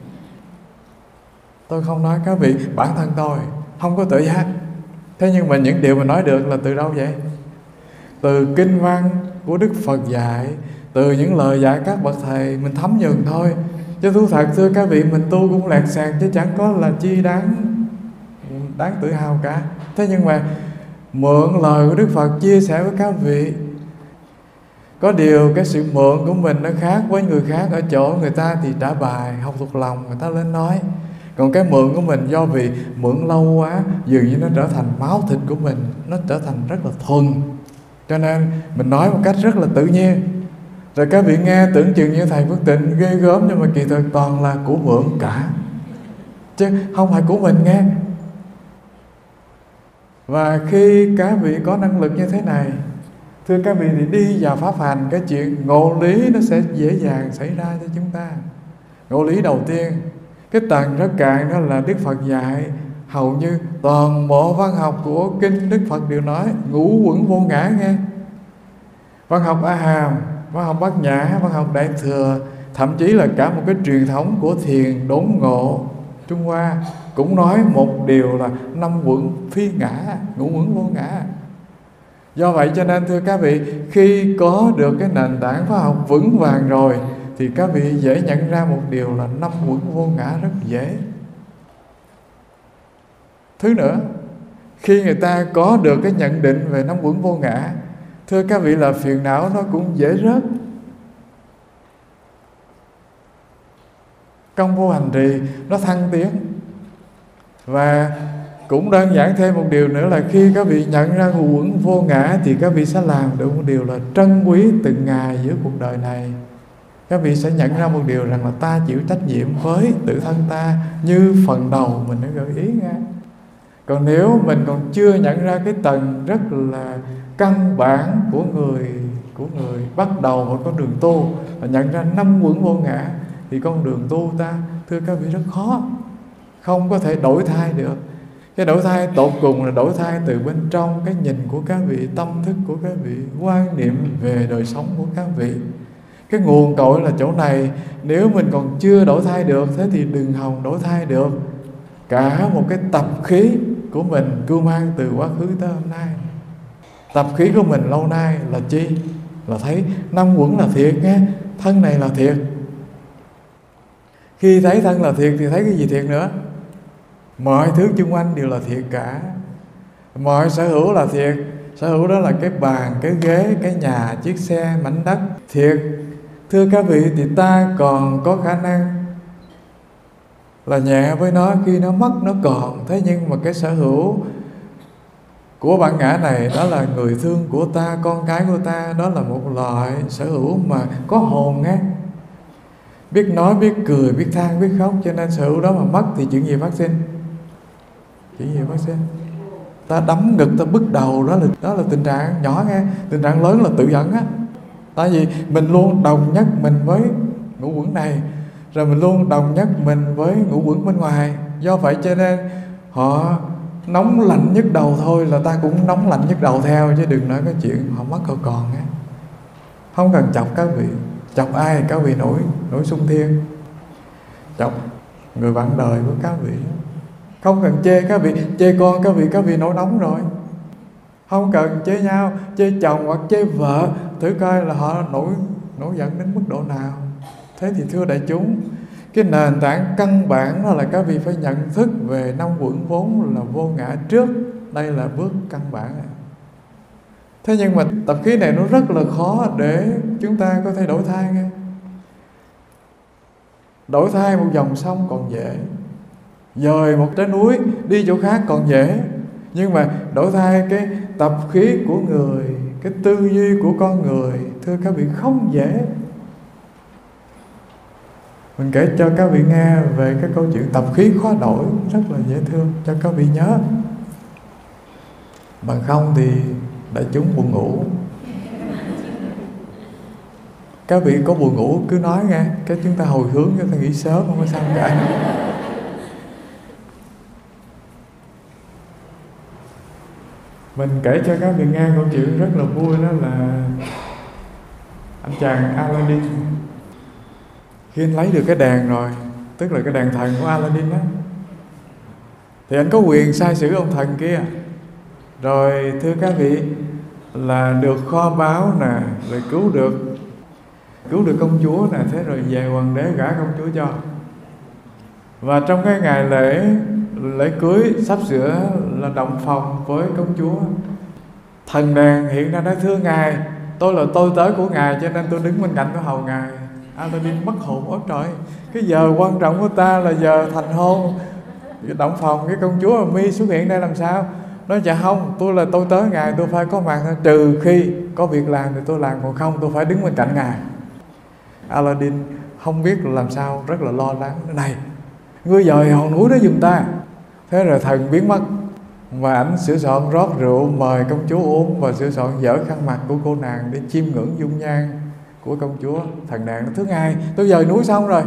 Tôi không nói các vị, bản thân tôi không có tuệ giác, thế nhưng mà những điều mình nói được là từ đâu vậy? Từ kinh văn của Đức Phật dạy, từ những lời dạy các bậc thầy mình thấm nhuần thôi. Chứ thú thật thưa các vị, mình tu cũng lẹt xẹt chứ chẳng có là chi đáng đáng tự hào cả. Thế nhưng mà mượn lời của Đức Phật chia sẻ với các vị. Có điều cái sự mượn của mình nó khác với người khác, ở chỗ người ta thì trả bài học thuộc lòng, người ta lên nói. Còn cái mượn của mình do vì mượn lâu quá, dường như nó trở thành máu thịt của mình, nó trở thành rất là thuần, cho nên mình nói một cách rất là tự nhiên. Rồi các vị nghe tưởng chừng như thầy Phước Tịnh ghê gớm, nhưng mà kỳ thực toàn là của mượn cả, chứ không phải của mình nghe. Và khi các vị có năng lực như thế này, thưa các vị, thì đi vào pháp hành, cái chuyện ngộ lý nó sẽ dễ dàng xảy ra cho chúng ta. Ngộ lý đầu tiên, cái tầng rất cạn đó là Đức Phật dạy hầu như toàn bộ văn học của kinh Đức Phật đều nói ngũ uẩn vô ngã nghe. Văn học A Hàm, văn học Bát Nhã, văn học Đại Thừa, thậm chí là cả một cái truyền thống của thiền đốn ngộ Trung Hoa cũng nói một điều là năm uẩn phi ngã, ngũ uẩn vô ngã. Do vậy cho nên thưa các vị, khi có được cái nền tảng khoa học vững vàng rồi thì các vị dễ nhận ra một điều là năm uẩn vô ngã rất dễ. Thứ nữa, khi người ta có được cái nhận định về năm uẩn vô ngã, thưa các vị, là phiền não nó cũng dễ rớt. Công phu hành trì nó thăng tiến. Và cũng đơn giản thêm một điều nữa là khi các vị nhận ra ngũ uẩn vô ngã thì các vị sẽ làm được một điều là trân quý từng ngày giữa cuộc đời này. Các vị sẽ nhận ra một điều rằng là ta chịu trách nhiệm với tự thân ta như phần đầu mình đã gợi ý nghe. Còn nếu mình còn chưa nhận ra cái tầng rất là căn bản của người của người bắt đầu vào con đường tu, và nhận ra năm uẩn vô ngã, thì con đường tu ta thưa các vị rất khó, không có thể đổi thay được. Cái đổi thay tột cùng là đổi thay từ bên trong cái nhìn của các vị, tâm thức của các vị, quan niệm về đời sống của các vị. Cái nguồn cội là chỗ này. Nếu mình còn chưa đổi thay được, thế thì đừng hòng đổi thay được cả một cái tập khí của mình cưu mang từ quá khứ tới hôm nay. Tập khí của mình lâu nay là chi? Là thấy năm uẩn là thiệt nghe, thân này là thiệt. Khi thấy thân là thiệt thì thấy cái gì thiệt nữa? Mọi thứ xung quanh đều là thiệt cả. Mọi sở hữu là thiệt. Sở hữu đó là cái bàn, cái ghế, cái nhà, chiếc xe, mảnh đất, thiệt. Thưa các vị, thì ta còn có khả năng là nhẹ với nó, khi nó mất nó còn. Thế nhưng mà cái sở hữu của bản ngã này, đó là người thương của ta, con cái của ta, đó là một loại sở hữu mà có hồn nghe, biết nói, biết cười, biết than, biết khóc. Cho nên sở hữu đó mà mất thì chuyện gì phát sinh? Chuyện gì phát sinh? Ta đấm ngực, ta bứt đầu, đó là đó là tình trạng nhỏ nghe. Tình trạng lớn là tự dẫn á. Tại vì mình luôn đồng nhất mình với ngũ uẩn này, rồi mình luôn đồng nhất mình với ngũ uẩn bên ngoài. Do vậy cho nên họ nóng lạnh nhức đầu thôi là ta cũng nóng lạnh nhức đầu theo, chứ đừng nói cái chuyện họ mất họ còn á. Không cần chọc các vị. Chọc ai các vị nổi nổi xung thiên. Chọc người bạn đời của các vị. Không cần chê các vị, chê con các vị, các vị nổi nóng rồi. Không cần chê nhau, chê chồng hoặc chê vợ, thử coi là họ nổi nổi giận đến mức độ nào. Thế thì thưa đại chúng, cái nền tảng căn bản đó là các vị phải nhận thức về năm uẩn vốn là vô ngã trước. Đây là bước căn bản. Thế nhưng mà tập khí này nó rất là khó để chúng ta có thể đổi thay nghe. Đổi thay một dòng sông còn dễ, dời một trái núi đi chỗ khác còn dễ, nhưng mà đổi thay cái tập khí của người, cái tư duy của con người, thưa các vị, không dễ. Mình kể cho các vị nghe về cái câu chuyện tập khí khó đổi, rất là dễ thương, cho các vị nhớ. Bằng không thì đại chúng buồn ngủ. Các vị có buồn ngủ cứ nói nghe, cái chúng ta hồi hướng cho ta nghỉ sớm, không có sao cả. Mình kể cho các vị nghe câu chuyện rất là vui, đó là anh chàng Aladdin. Khi anh lấy được cái đèn rồi, tức là cái đèn thần của Aladdin đó, thì anh có quyền sai sử ông thần kia. Rồi thưa các vị, là được kho báu nè, rồi cứu được cứu được công chúa nè, thế rồi về hoàng đế gả công chúa cho. Và trong cái ngày lễ lễ cưới sắp sửa là động phòng với công chúa, thần đèn hiện ra nói: thưa ngài, tôi là tôi tớ của ngài, cho nên tôi đứng bên cạnh tôi hầu ngài. Aladdin mất hồn: ôi trời, cái giờ quan trọng của ta là giờ thành hôn, động phòng, cái công chúa Mi xuất hiện đây làm sao? Nói: dạ không, tôi là tôi tớ ngài, tôi phải có mặt, trừ khi có việc làm thì tôi làm, còn không tôi phải đứng bên cạnh ngài. Aladdin không biết làm sao, rất là lo lắng. Này, ngươi dời hòn núi đó giùm ta. Thế rồi thần biến mất, và ảnh sửa soạn rót rượu mời công chúa uống, và sửa soạn dở khăn mặt của cô nàng để chiêm ngưỡng dung nhan của công chúa. Thần đàn nói: thưa ngài, tôi dời núi xong rồi.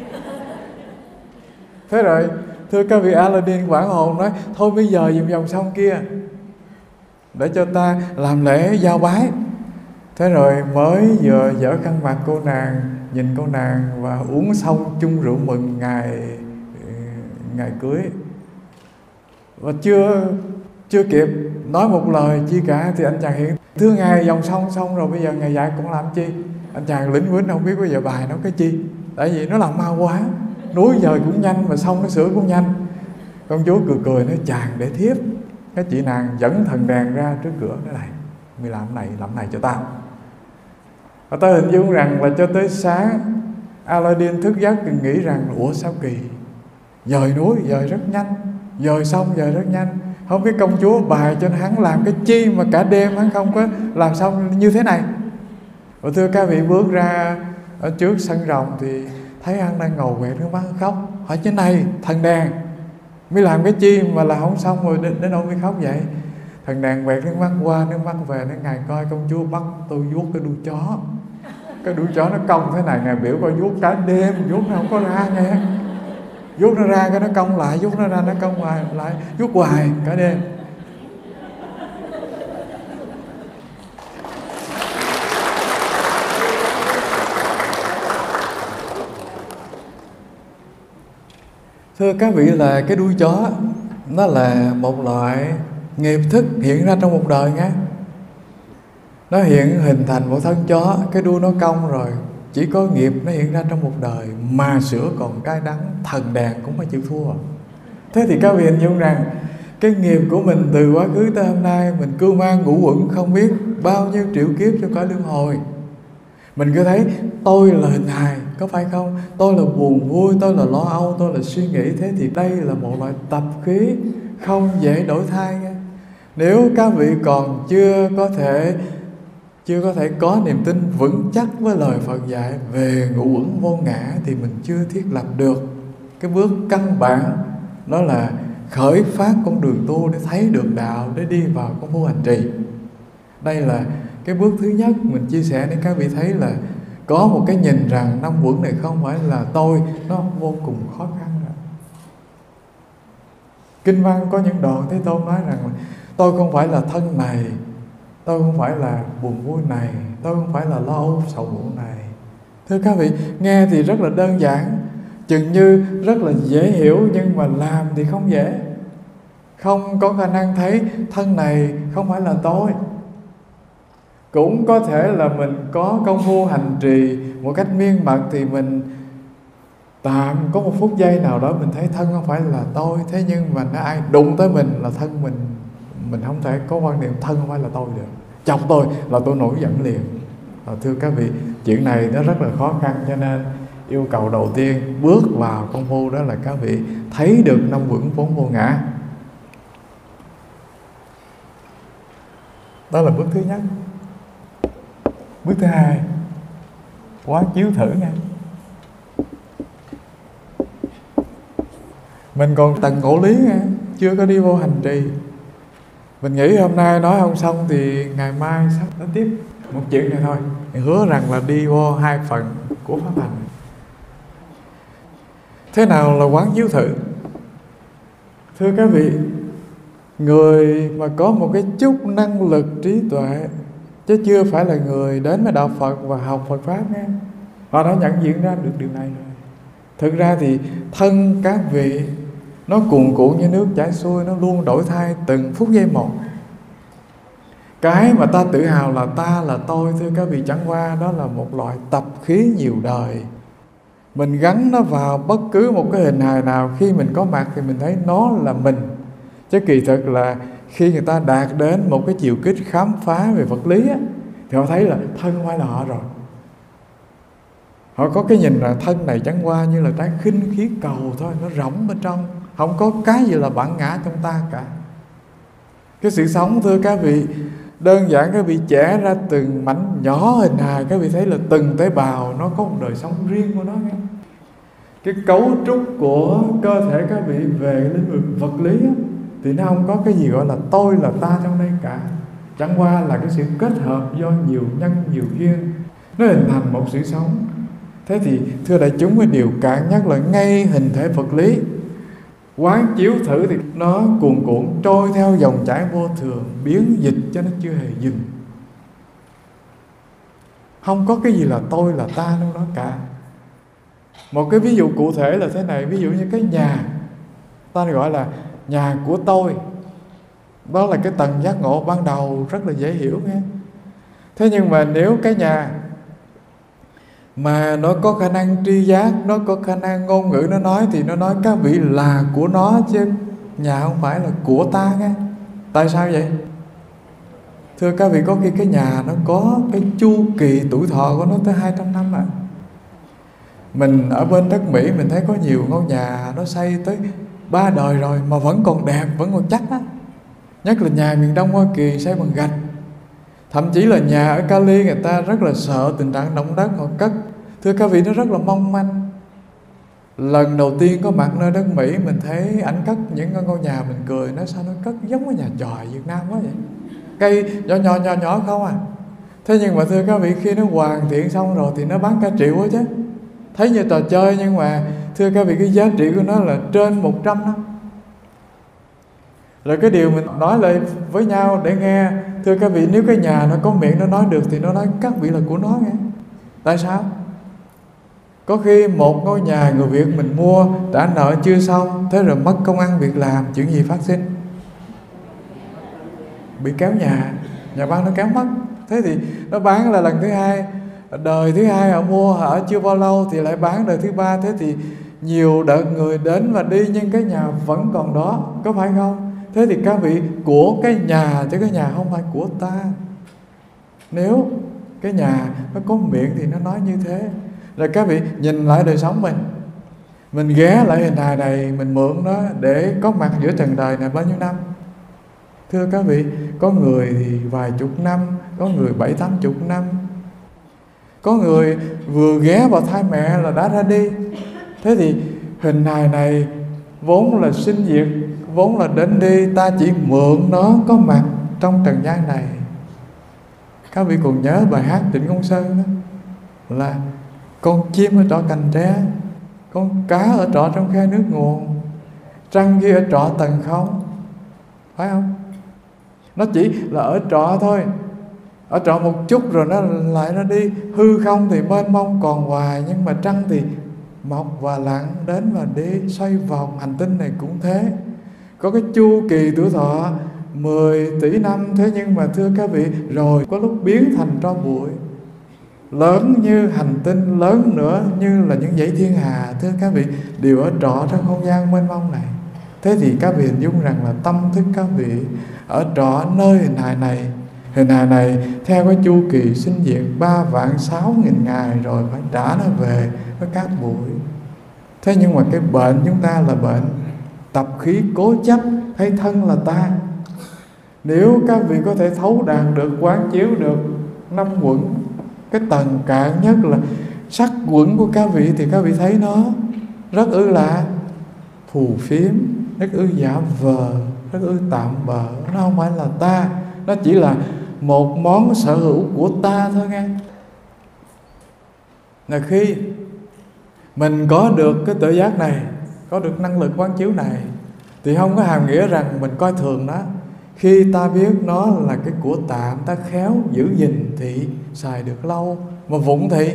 Thế rồi thưa các vị, Aladdin hoảng hồn nói: thôi bây giờ dùm dòng sông kia để cho ta làm lễ giao bái. Thế rồi mới vừa dở khăn mặt cô nàng, nhìn cô nàng và uống xong chung rượu mừng ngày ngày cưới. Và chưa chưa kịp nói một lời chi cả thì anh chàng hiện: thưa ngài, dòng sông xong rồi, bây giờ ngài dạy cũng làm chi? Anh chàng lĩnh quýnh không biết bây giờ bài nói cái chi, tại vì nó làm mau quá, núi dời cũng nhanh mà sông nó sửa cũng nhanh. Công chúa cười cười nói: chàng để thiếp. Cái chị nàng dẫn thần đèn ra trước cửa, nói: này, mày làm này, làm này cho tao. Và ta hình dung rằng là cho tới sáng, Aladdin thức giấc thì nghĩ rằng: ủa sao kỳ, dời núi dời rất nhanh, dời sông dời rất nhanh, không biết công chúa bài cho hắn làm cái chi mà cả đêm hắn không có làm xong như thế này. Và thưa các vị, bước ra ở trước sân rồng thì thấy hắn đang ngồi quẹt nước mắt khóc. Hỏi: chứ này thần đèn, mới làm cái chi mà là không xong rồi đến, đến đâu mới khóc vậy? Thần đèn quẹt nước mắt qua nước mắt về, nói: ngài coi công chúa bắt tôi vuốt cái đuôi chó, cái đuôi chó nó cong thế này, ngài biểu coi vuốt cả đêm vuốt nó không có ra nghe, vuốt nó ra cái nó cong lại, vuốt nó ra nó cong lại, lại vuốt hoài cả đêm. Thưa các vị, là cái đuôi chó nó là một loại nghiệp thức hiện ra trong một đời nghe. Nó hiện hình thành một thân chó, cái đuôi nó cong rồi, chỉ có nghiệp nó hiện ra trong một đời, mà sữa còn cay đắng, thần đèn cũng phải chịu thua. Thế thì các vị hình dung rằng cái nghiệp của mình từ quá khứ tới hôm nay, mình cưu mang ngũ uẩn không biết bao nhiêu triệu kiếp cho cõi luân hồi. Mình cứ thấy tôi là hình hài, có phải không? Tôi là buồn vui, tôi là lo âu, tôi là suy nghĩ. Thế thì đây là một loại tập khí không dễ đổi thay nghe. Nếu các vị còn chưa có thể chưa có thể có niềm tin vững chắc với lời Phật dạy về ngũ uẩn vô ngã, thì mình chưa thiết lập được cái bước căn bản, đó là khởi phát con đường tu để thấy được đạo, để đi vào công phu hành trì. Đây là cái bước thứ nhất mình chia sẻ để các vị thấy là có một cái nhìn rằng năm uẩn này không phải là tôi, nó vô cùng khó khăn. Kinh văn có những đoạn Thế Tôn nói rằng tôi không phải là thân này, tôi không phải là buồn vui này, tôi không phải là lo âu sầu muộn này. Thưa các vị, nghe thì rất là đơn giản, chừng như rất là dễ hiểu, nhưng mà làm thì không dễ. không có khả năng thấy thân này không phải là tôi. Cũng có thể là mình có công phu hành trì một cách miên mật thì mình tạm có một phút giây nào đó mình thấy thân không phải là tôi. Thế nhưng mà nó ai đụng tới mình là thân mình, mình không thể có quan niệm thân không phải là tôi được. Chọc tôi là tôi nổi giận liền. À, thưa các vị, chuyện này nó rất là khó khăn, cho nên yêu cầu đầu tiên bước vào công phu đó là các vị thấy được năm vững vốn vô ngã. Đó là bước thứ nhất. Bước thứ hai, quán chiếu thử nha. Mình còn tầng ngộ lý nha, chưa có đi vô hành trì. Mình nghĩ hôm nay nói không xong thì ngày mai sắp nói tiếp một chuyện này thôi. Mình hứa rằng là đi vô hai phần của pháp hành. Thế nào là quán chiếu thử? Thưa các vị, người mà có một cái chút năng lực trí tuệ, chứ chưa phải là người đến với đạo Phật và học Phật Pháp nha, họ đã nhận diện ra được điều này rồi. Thực ra thì thân các vị nó cuồn cuộn như nước chảy xuôi, nó luôn đổi thay từng phút giây một. Cái mà ta tự hào là ta là tôi, thưa các vị, chẳng qua đó là một loại tập khí nhiều đời. Mình gắn nó vào bất cứ một cái hình hài nào, khi mình có mặt thì mình thấy nó là mình. Chứ kỳ thực là khi người ta đạt đến một cái chiều kích khám phá về vật lý á, thì họ thấy là thân không phải là họ rồi. Họ có cái nhìn là thân này chẳng qua như là trái khinh khí cầu thôi, nó rỗng bên trong, không có cái gì là bản ngã trong ta cả. Cái sự sống, thưa các vị, đơn giản các vị chẻ ra từng mảnh nhỏ hình hài, các vị thấy là từng tế bào nó có một đời sống riêng của nó nghe. Cái cấu trúc của cơ thể các vị về lĩnh vực vật lý á, thì nó không có cái gì gọi là tôi là ta trong đây cả. Chẳng qua là cái sự kết hợp do nhiều nhân nhiều duyên, nó hình thành một sự sống. Thế thì thưa đại chúng, cái điều cạn nhất là ngay hình thể vật lý, quán chiếu thử thì nó cuồn cuộn trôi theo dòng chảy vô thường, biến dịch cho nó chưa hề dừng. Không có cái gì là tôi là ta trong đó cả. Một cái ví dụ cụ thể là thế này. Ví dụ như cái nhà, ta gọi là nhà của tôi. Đó là cái tầng giác ngộ ban đầu rất là dễ hiểu nghe. Thế nhưng mà nếu cái nhà mà nó có khả năng tri giác, nó có khả năng ngôn ngữ, nó nói thì nó nói các vị là của nó, chứ nhà không phải là của ta nghe. Tại sao vậy? Thưa các vị, có khi cái nhà nó có cái chu kỳ tuổi thọ của nó tới hai trăm năm à. Mình ở bên đất Mỹ mình thấy có nhiều ngôi nhà nó xây tới ba đời rồi mà vẫn còn đẹp, vẫn còn chắc á. Nhất là nhà miền Đông Hoa Kỳ xây bằng gạch. Thậm chí là nhà ở Cali người ta rất là sợ tình trạng động đất, họ cất. Thưa các vị, nó rất là mong manh. Lần đầu tiên có mặt nơi đất Mỹ, mình thấy ảnh cất những ngôi nhà, mình cười, nói sao nó cất giống cái nhà chòi Việt Nam quá vậy. Cây nhỏ nhỏ nhỏ nhỏ không à. Thế nhưng mà thưa các vị, khi nó hoàn thiện xong rồi thì nó bán cả triệu quá chứ. Thấy như trò chơi, nhưng mà thưa các vị, cái giá trị của nó là trên một trăm năm. Rồi cái điều mình nói lại với nhau để nghe, thưa các vị, nếu cái nhà nó có miệng nó nói được thì nó nói các vị là của nó nghe. Tại sao? Có khi một ngôi nhà người Việt mình mua, trả nợ chưa xong, thế rồi mất công ăn việc làm, chuyện gì phát sinh? Bị kéo nhà, nhà băng nó kéo mất. Thế thì nó bán là lần thứ hai, đời thứ hai họ mua, ở chưa bao lâu thì lại bán đời thứ ba. Thế thì nhiều đợt người đến và đi nhưng cái nhà vẫn còn đó, có phải không? Thế thì các vị, của cái nhà chứ cái nhà không phải của ta. Nếu cái nhà nó có miệng thì nó nói như thế. Rồi các vị nhìn lại đời sống mình, mình ghé lại hình hài này, mình mượn nó để có mặt giữa trần đời này bao nhiêu năm. Thưa các vị, có người thì vài chục năm, có người bảy tám chục năm, có người vừa ghé vào thai mẹ là đã ra đi. Thế thì hình hài này vốn là sinh diệt, vốn là đến đi, ta chỉ mượn nó có mặt trong trần gian này. Các vị còn nhớ bài hát Trịnh Công Sơn đó, là con chim ở trọ cành tre, con cá ở trọ trong khe nước nguồn, trăng kia ở trọ tầng không, phải không? Nó chỉ là ở trọ thôi, ở trọ một chút rồi nó lại nó đi. Hư không thì mênh mông còn hoài, nhưng mà trăng thì mọc và lặn, đến và đi, xoay vòng. Hành tinh này cũng thế. có cái chu kỳ tuổi thọ mười tỷ năm. Thế nhưng mà thưa các vị, rồi có lúc biến thành tro bụi, lớn như hành tinh, lớn nữa như là những dãy thiên hà, thưa các vị, đều ở trọ trong không gian mênh mông này. Thế thì các vị hình dung rằng là tâm thức các vị ở trọ nơi hình hài này. Hình hài này theo cái chu kỳ sinh diệt ba vạn sáu nghìn ngày rồi phải trả nó về với cát bụi. Thế nhưng mà cái bệnh chúng ta là bệnh tập khí cố chấp, thấy thân là ta. Nếu các vị có thể thấu đạt được, quán chiếu được năm quẩn, cái tầng cạn nhất là sắc quẩn của các vị, thì các vị thấy nó rất ư là phù phiếm, rất ư giả vờ, rất ư tạm bợ. Nó không phải là ta, nó chỉ là một món sở hữu của ta thôi nghe. Là khi mình có được cái tự giác này, có được năng lực quán chiếu này, thì không có hàm nghĩa rằng mình coi thường nó. Khi ta biết nó là cái của tạm, ta khéo giữ gìn thì xài được lâu, mà vụng thì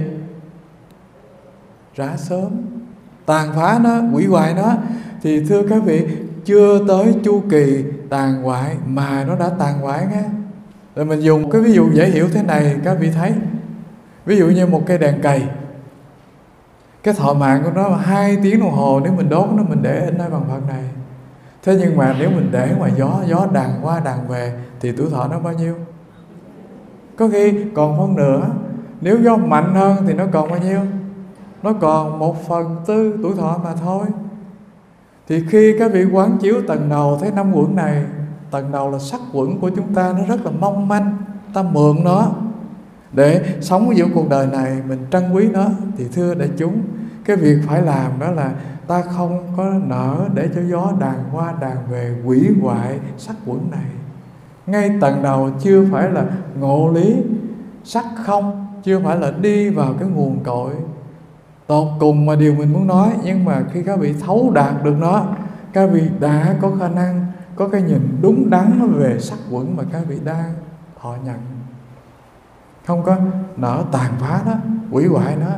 rã sớm, tàn phá nó, hủy hoại nó. Thì thưa các vị, chưa tới chu kỳ tàn hoại mà nó đã tàn hoại nghe. Rồi mình dùng cái ví dụ dễ hiểu thế này các vị thấy. Ví dụ như một cây đèn cầy, cái thọ mạng của nó là hai tiếng đồng hồ. Nếu mình đốt nó, mình để in nơi bằng Phật này. Thế nhưng mà nếu mình để ngoài gió, gió đàn qua đàn về, thì tuổi thọ nó bao nhiêu? Có khi còn phân nửa. Nếu gió mạnh hơn thì nó còn bao nhiêu? Nó còn một phần tư tuổi thọ mà thôi. Thì khi các vị quán chiếu tầng đầu thấy năm quẩn này, tầng đầu là sắc quẩn của chúng ta, nó rất là mong manh, ta mượn nó để sống giữa cuộc đời này, mình trân quý nó. Thì thưa đại chúng, cái việc phải làm đó là ta không có nỡ để cho gió đàn qua đàn về hủy hoại sắc quẩn này. Ngay tầng đầu chưa phải là ngộ lý sắc không, chưa phải là đi vào cái nguồn cội tột cùng mà điều mình muốn nói. Nhưng mà khi các vị thấu đạt được nó, các vị đã có khả năng, có cái nhìn đúng đắn về sắc quẩn mà các vị đang thọ nhận, không có nỡ tàn phá nó, hủy hoại nó.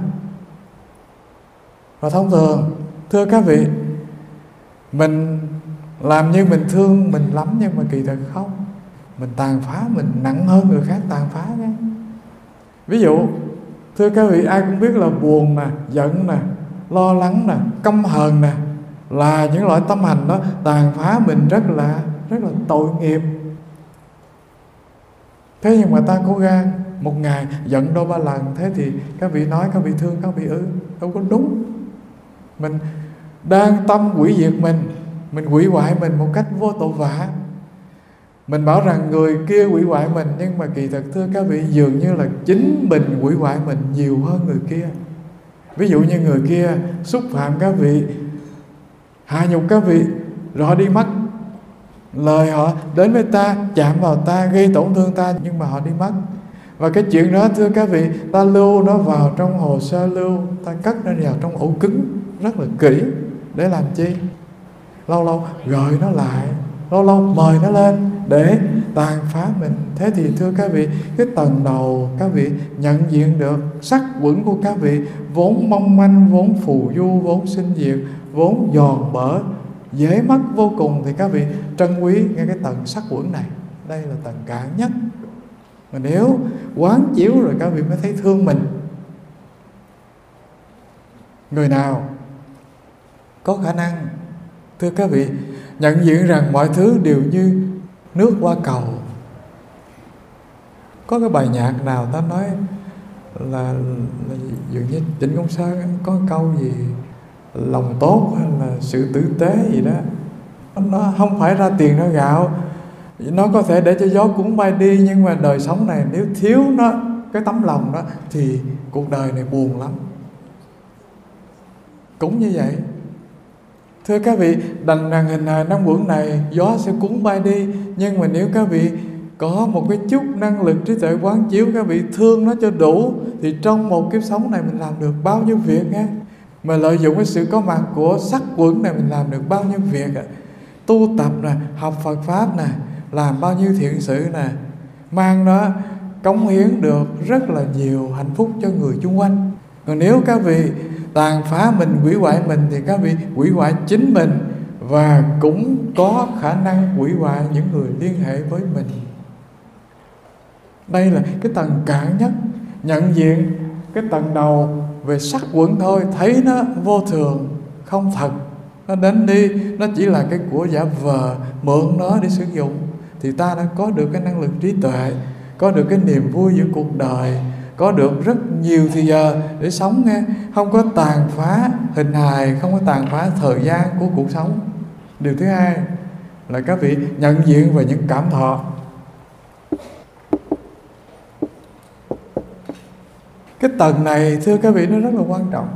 Và thông thường, thưa các vị, mình làm như mình thương mình lắm, nhưng mà kỳ thực không. Mình tàn phá mình nặng hơn người khác tàn phá nhé. Ví dụ, thưa các vị, ai cũng biết là buồn nè, giận nè, lo lắng nè, căm hờn nè, là những loại tâm hành đó tàn phá mình rất là rất là tội nghiệp. Thế nhưng mà ta cố gắng một ngày giận đôi ba lần, thế thì các vị nói các vị thương các vị ư? Đâu có đúng. Mình đang tâm hủy diệt mình, mình hủy hoại mình một cách vô tội vạ. Mình bảo rằng người kia hủy hoại mình, nhưng mà kỳ thực thưa các vị, dường như là chính mình hủy hoại mình nhiều hơn người kia. Ví dụ như người kia xúc phạm các vị, hạ nhục các vị, rồi họ đi mất. Lời họ đến với ta, chạm vào ta, gây tổn thương ta, nhưng mà họ đi mất. Và cái chuyện đó thưa các vị, ta lưu nó vào trong hồ sơ lưu, ta cất nó vào trong ổ cứng rất là kỹ. Để làm chi? Lâu lâu gọi nó lại, lâu lâu mời nó lên để tàn phá mình. Thế thì thưa các vị, cái tầng đầu các vị nhận diện được sắc quẩn của các vị vốn mong manh, vốn phù du, vốn sinh diệt, vốn giòn bở, dễ mất vô cùng, thì các vị trân quý ngay cái tầng sắc quẩn này. Đây là tầng cạn nhất. Mà nếu quán chiếu rồi các vị mới thấy thương mình. Người nào có khả năng, thưa các vị, nhận diện rằng mọi thứ đều như nước qua cầu. Có cái bài nhạc nào ta nói là, là dường như Trịnh Công Sơn có câu gì lòng tốt hay là sự tử tế gì đó, nó không phải ra tiền ra gạo, nó có thể để cho gió cuốn bay đi, nhưng mà đời sống này nếu thiếu nó, cái tấm lòng đó, thì cuộc đời này buồn lắm. Cũng như vậy, thưa các vị, đành rằng hình hài năm quẩn này gió sẽ cuốn bay đi, nhưng mà nếu các vị có một cái chút năng lực trí tuệ quán chiếu, các vị thương nó cho đủ, thì trong một kiếp sống này mình làm được bao nhiêu việc nghe. Mà lợi dụng cái sự có mặt của sắc quẩn này mình làm được bao nhiêu việc ạ. Tu tập nè, học Phật Pháp nè, làm bao nhiêu thiện sự nè, mang nó cống hiến được rất là nhiều hạnh phúc cho người chung quanh. Còn nếu các vị tàn phá mình, hủy hoại mình, thì các vị hủy hoại chính mình và cũng có khả năng hủy hoại những người liên hệ với mình. Đây là cái tầng cạn nhất. Nhận diện cái tầng đầu về sắc quẩn thôi, thấy nó vô thường, không thật, nó đến đi, nó chỉ là cái của giả vờ, mượn nó để sử dụng, thì ta đã có được cái năng lực trí tuệ, có được cái niềm vui giữa cuộc đời, có được rất nhiều thì giờ để sống nghe, không có tàn phá hình hài, không có tàn phá thời gian của cuộc sống. Điều thứ hai là các vị nhận diện về những cảm thọ. Cái tầng này thưa các vị nó rất là quan trọng.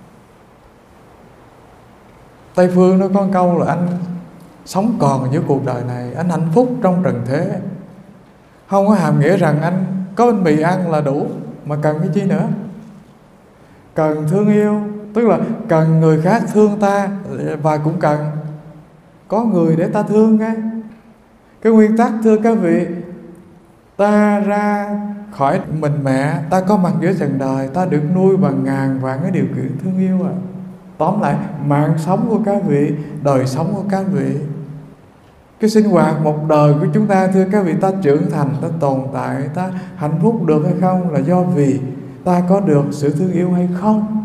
Tây phương nó có một câu là anh sống còn giữa cuộc đời này, anh hạnh phúc trong trần thế. Không có hàm nghĩa rằng anh có bánh mì ăn là đủ, mà cần cái chi nữa. Cần thương yêu, tức là cần người khác thương ta, và cũng cần có người để ta thương nghe. Cái nguyên tắc thưa các vị, ta ra khỏi mình mẹ, ta có mặt giữa trần đời, ta được nuôi bằng ngàn vạn cái điều kiện thương yêu à. Tóm lại, mạng sống của các vị, đời sống của các vị, cái sinh hoạt một đời của chúng ta thưa các vị, ta trưởng thành, ta tồn tại, ta hạnh phúc được hay không là do vì ta có được sự thương yêu hay không.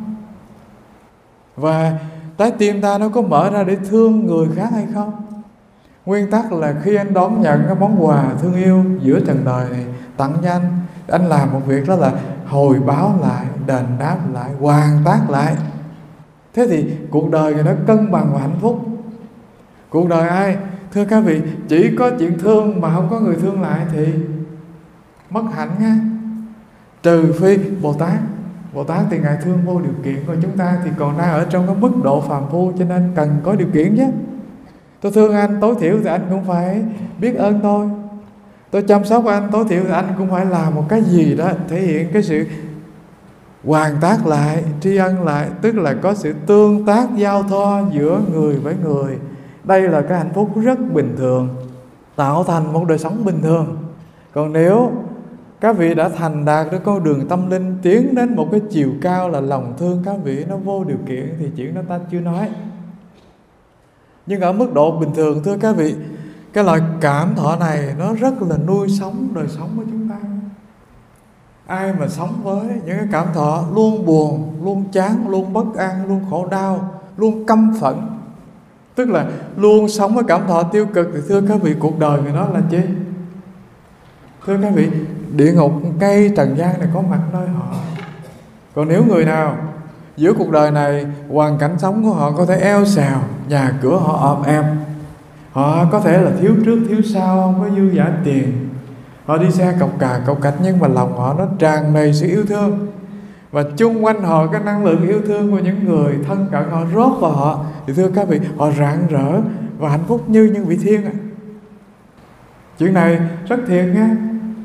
Và trái tim ta nó có mở ra để thương người khác hay không. Nguyên tắc là khi anh đón nhận cái món quà thương yêu giữa trần đời này tặng cho anh, anh làm một việc đó là hồi báo lại, đền đáp lại, hoàn tác lại. Thế thì cuộc đời người đó cân bằng và hạnh phúc. Cuộc đời ai thưa các vị chỉ có chuyện thương mà không có người thương lại thì mất hạnh nha. Trừ phi Bồ Tát. Bồ Tát thì Ngài thương vô điều kiện, còn chúng ta thì còn đang ở trong cái mức độ phàm phu, cho nên cần có điều kiện chứ. Tôi thương anh tối thiểu thì anh cũng phải biết ơn tôi. Tôi chăm sóc anh tối thiểu thì anh cũng phải làm một cái gì đó thể hiện cái sự hoàn tác lại, tri ân lại, tức là có sự tương tác giao thoa giữa người với người. Đây là cái hạnh phúc rất bình thường, tạo thành một đời sống bình thường. Còn nếu các vị đã thành đạt được con đường tâm linh, tiến đến một cái chiều cao là lòng thương các vị nó vô điều kiện, thì chuyện đó ta chưa nói. Nhưng ở mức độ bình thường thưa các vị, cái loại cảm thọ này nó rất là nuôi sống đời sống của chúng ta. Ai mà sống với những cái cảm thọ luôn buồn, luôn chán, luôn bất an, luôn khổ đau, luôn căm phẫn, tức là luôn sống với cảm thọ tiêu cực, thì thưa các vị cuộc đời người đó là chi? Thưa các vị, địa ngục ngay trần gian này có mặt nơi họ. Còn nếu người nào giữa cuộc đời này hoàn cảnh sống của họ có thể eo xèo, nhà cửa họ ọp ẹp, họ có thể là thiếu trước thiếu sau, không có dư giả tiền, họ đi xe cọc cà cọc cạch, nhưng mà lòng họ nó tràn đầy sự yêu thương, và chung quanh họ cái năng lượng yêu thương của những người thân cận họ rót vào họ, thì thưa các vị, họ rạng rỡ và hạnh phúc như những vị thiên. Chuyện này rất thiệt nha.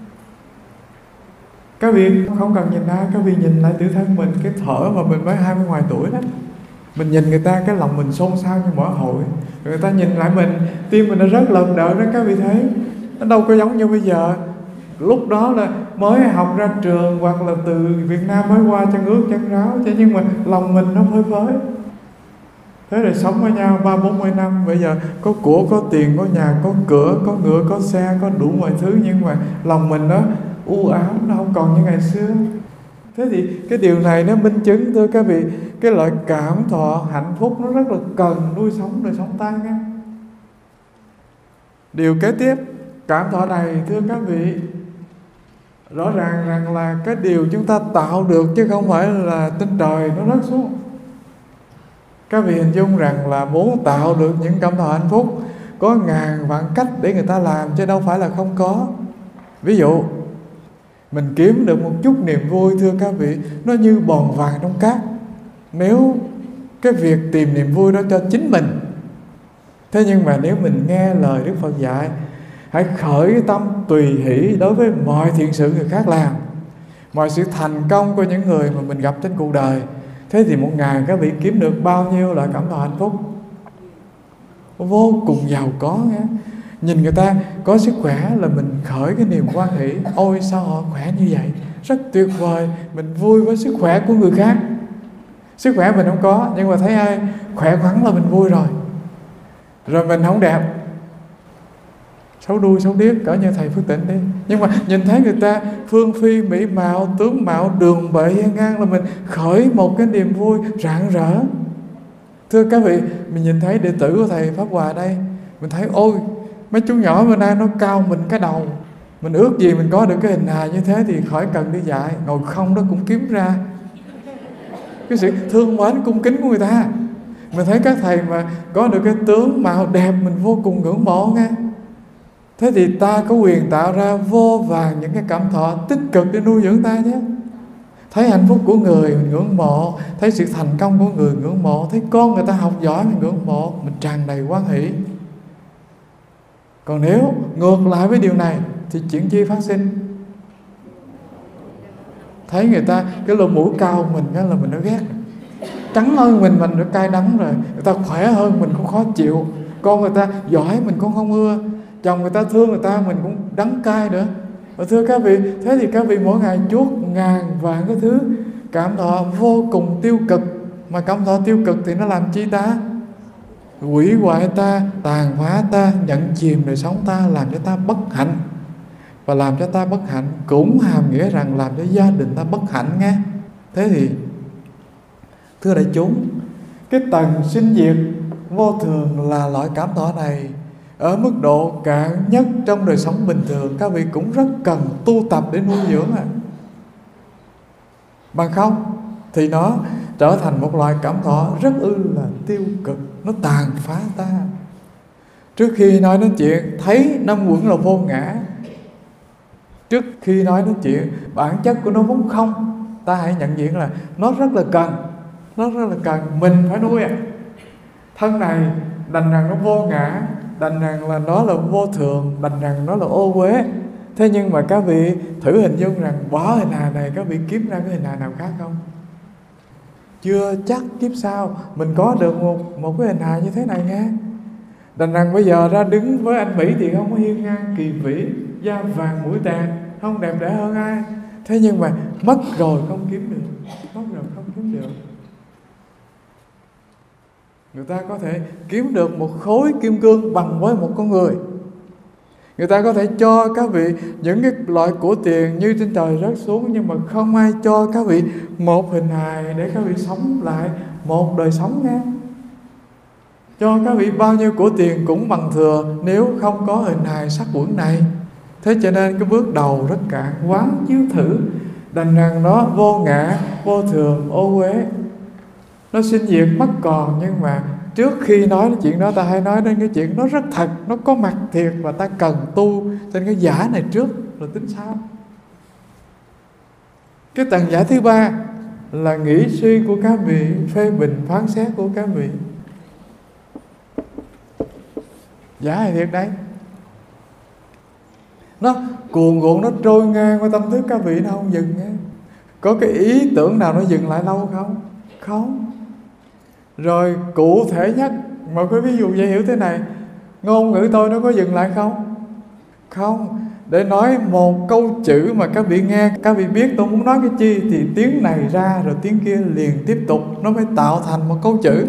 Các vị không cần nhìn ai, các vị nhìn lại tự thân mình. Cái thở mà mình mới hai mươi ngoài tuổi đó, mình nhìn người ta cái lòng mình xôn xao như mỗi hội. Người ta nhìn lại mình, tim mình nó rất lận đận đó. Các vị thấy nó đâu có giống như bây giờ. Lúc đó là mới học ra trường, hoặc là từ Việt Nam mới qua chân ướt chân ráo, nhưng mà lòng mình nó phơi phới. Thế rồi sống với nhau ba bốn mươi năm, bây giờ có của, có tiền, có nhà, có cửa, có ngựa, có xe, có đủ mọi thứ, nhưng mà lòng mình nó u ám, nó không còn như ngày xưa. Thế thì cái điều này nó minh chứng thưa các vị, cái loại cảm thọ hạnh phúc nó rất là cần nuôi sống đời sống ta nghe. Điều kế tiếp, cảm thọ này thưa các vị, rõ ràng rằng là cái điều chúng ta tạo được, chứ không phải là trên trời nó rớt xuống. Các vị hình dung rằng là muốn tạo được những cảm thọ hạnh phúc, có ngàn vạn cách để người ta làm, chứ đâu phải là không có. Ví dụ mình kiếm được một chút niềm vui thưa các vị, nó như bòn vàng trong cát. Nếu cái việc tìm niềm vui đó cho chính mình, thế nhưng mà nếu mình nghe lời Đức Phật dạy, hãy khởi cái tâm tùy hỷ đối với mọi thiện sự người khác làm, mọi sự thành công của những người mà mình gặp trên cuộc đời. Thế thì một ngày các vị kiếm được bao nhiêu loại cảm thọ hạnh phúc, vô cùng giàu có nghe. Nhìn người ta có sức khỏe là mình khởi cái niềm hoan hỷ, ôi sao họ khỏe như vậy, rất tuyệt vời. Mình vui với sức khỏe của người khác. Sức khỏe mình không có, nhưng mà thấy ai khỏe khoắn là mình vui rồi. rồi mình không đẹp, xấu đuôi xấu điếc cỡ như thầy Phước Tịnh đi, nhưng mà nhìn thấy người ta phương phi mỹ mạo, tướng mạo đường bệ hiên ngang là mình khởi một cái niềm vui rạng rỡ. Thưa các vị, mình nhìn thấy đệ tử của thầy Pháp Hòa đây, mình thấy ôi mấy chú nhỏ bữa nay nó cao mình cái đầu, mình ước gì mình có được cái hình hài như thế thì khỏi cần đi dạy, ngồi không đó cũng kiếm ra cái sự thương mến cung kính của người ta. Mình thấy các thầy mà có được cái tướng mạo đẹp mình vô cùng ngưỡng mộ nghe. Thế thì ta có quyền tạo ra vô vàn những cái cảm thọ tích cực để nuôi dưỡng ta nhé. Thấy hạnh phúc của người mình ngưỡng mộ, thấy sự thành công của người ngưỡng mộ, thấy con người ta học giỏi mình ngưỡng mộ, mình tràn đầy hoan hỷ. Còn nếu ngược lại với điều này thì chuyện chi phát sinh? Thấy người ta cái lỗ mũi cao mình cái là mình nó ghét, trắng hơn mình mình nó cay đắng rồi, người ta khỏe hơn mình cũng khó chịu, con người ta giỏi mình cũng không ưa, chồng người ta thương người ta mình cũng đắng cay nữa. Và thưa các vị, thế thì các vị mỗi ngày chuốt ngàn vạn cái thứ cảm thọ vô cùng tiêu cực, mà cảm thọ tiêu cực thì nó làm chi ta? Hủy hoại ta, tàn phá ta, nhận chìm đời sống ta, làm cho ta bất hạnh. Và làm cho ta bất hạnh cũng hàm nghĩa rằng làm cho gia đình ta bất hạnh nghe. Thế thì thưa đại chúng, cái tầng sinh diệt vô thường là loại cảm thọ này ở mức độ cạn nhất trong đời sống bình thường, các vị cũng rất cần tu tập để nuôi dưỡng à. Bằng không thì nó trở thành một loại cảm thọ rất ư là tiêu cực, nó tàn phá ta. Trước khi nói đến chuyện thấy năm uẩn là vô ngã, trước khi nói đến chuyện bản chất của nó vốn không, ta hãy nhận diện là nó rất là cần, nó rất là cần mình phải nuôi à. Thân này đành rằng nó vô ngã, đành rằng là nó là vô thường, đành rằng nó là ô uế. Thế nhưng mà các vị thử hình dung rằng bỏ hình hài này, các vị kiếm ra cái hình hài nào khác không? Chưa chắc kiếp sau mình có được một, một cái hình hài như thế này nghe. Đành rằng bây giờ ra đứng với anh Mỹ thì không có hiên ngang kỳ vĩ, da vàng mũi tàn, không đẹp đẽ hơn ai. Thế nhưng mà mất rồi không kiếm được, mất rồi không kiếm được. Người ta có thể kiếm được một khối kim cương bằng với một con người. Người ta có thể cho các vị những cái loại của tiền như trên trời rớt xuống, nhưng mà không ai cho các vị một hình hài để các vị sống lại một đời sống nha. Cho các vị bao nhiêu của tiền cũng bằng thừa nếu không có hình hài sắc uẩn này. Thế cho nên cái bước đầu rất cạn, quán chiếu thử, đành rằng nó vô ngã, vô thường, ô uế, nó sinh diệt mất còn. Nhưng mà trước khi nói đến chuyện đó, ta hãy nói đến cái chuyện nó rất thật, nó có mặt thiệt, và ta cần tu trên cái giả này trước rồi tính sau. Cái tầng giả thứ ba là nghĩ suy của các vị, phê bình phán xét của các vị. Giả hay thiệt đấy, nó cuồn cuộn, nó trôi ngang qua tâm thức các vị, nó không dừng nghe. Có cái ý tưởng nào nó dừng lại lâu không? Không. Rồi cụ thể nhất, một cái ví dụ dễ hiểu thế này, ngôn ngữ tôi nó có dừng lại không? Không. Để nói một câu chữ mà các vị nghe, các vị biết tôi muốn nói cái chi, thì tiếng này ra rồi tiếng kia liền tiếp tục, nó phải tạo thành một câu chữ.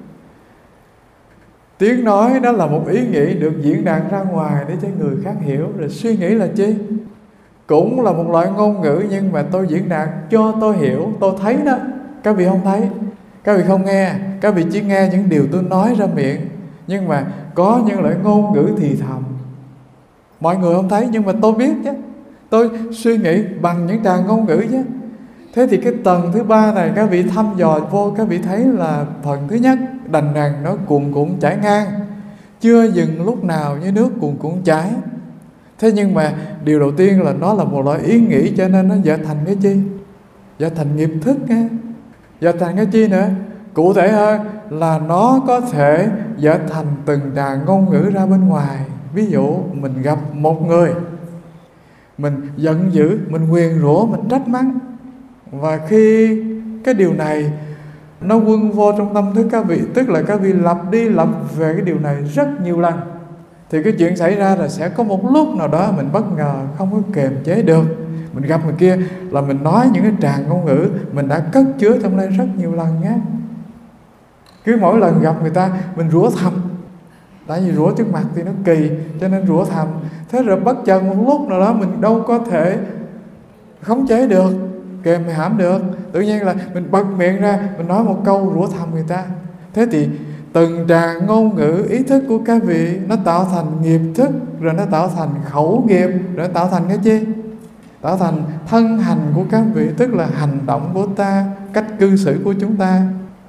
Tiếng nói đó là một ý nghĩ được diễn đạt ra ngoài để cho người khác hiểu. Rồi suy nghĩ là chi? Cũng là một loại ngôn ngữ, nhưng mà tôi diễn đạt cho tôi hiểu, tôi thấy đó. Các vị không thấy, các vị không nghe, các vị chỉ nghe những điều tôi nói ra miệng. Nhưng mà có những loại ngôn ngữ thì thầm, mọi người không thấy nhưng mà tôi biết chứ. Tôi suy nghĩ bằng những tràng ngôn ngữ chứ. Thế thì cái tầng thứ ba này các vị thăm dò vô, các vị thấy là phần thứ nhất, đành rằng nó cuồn cuộn chảy ngang, chưa dừng lúc nào như nước cuồn cuộn chảy. Thế nhưng mà điều đầu tiên là nó là một loại ý nghĩ, cho nên nó trở thành cái chi? Trở thành nghiệp thức nghe. Trở thành cái chi nữa? Cụ thể hơn là nó có thể trở thành từng tràng ngôn ngữ ra bên ngoài. Ví dụ mình gặp một người, mình giận dữ, mình nguyền rủa, mình trách mắng. Và khi cái điều này nó quân vô trong tâm thức các vị, tức là các vị lặp đi lặp về cái điều này rất nhiều lần, thì cái chuyện xảy ra là sẽ có một lúc nào đó mình bất ngờ không có kềm chế được. Mình gặp người kia là mình nói những cái tràng ngôn ngữ mình đã cất chứa trong đây rất nhiều lần nhé. Cứ mỗi lần gặp người ta mình rủa thầm, Tại vì rủa trước mặt thì nó kỳ, cho nên rủa thầm. Thế rồi bất chợt một lúc nào đó mình đâu có thể khống chế được, kềm hãm được, tự nhiên là mình bật miệng ra, mình nói một câu rủa thầm người ta. Thế thì từng tràng ngôn ngữ ý thức của các vị nó tạo thành nghiệp thức, rồi nó tạo thành khẩu nghiệp, rồi nó tạo thành cái chi? Tạo thành thân hành của các vị, tức là hành động của ta, cách cư xử của chúng ta.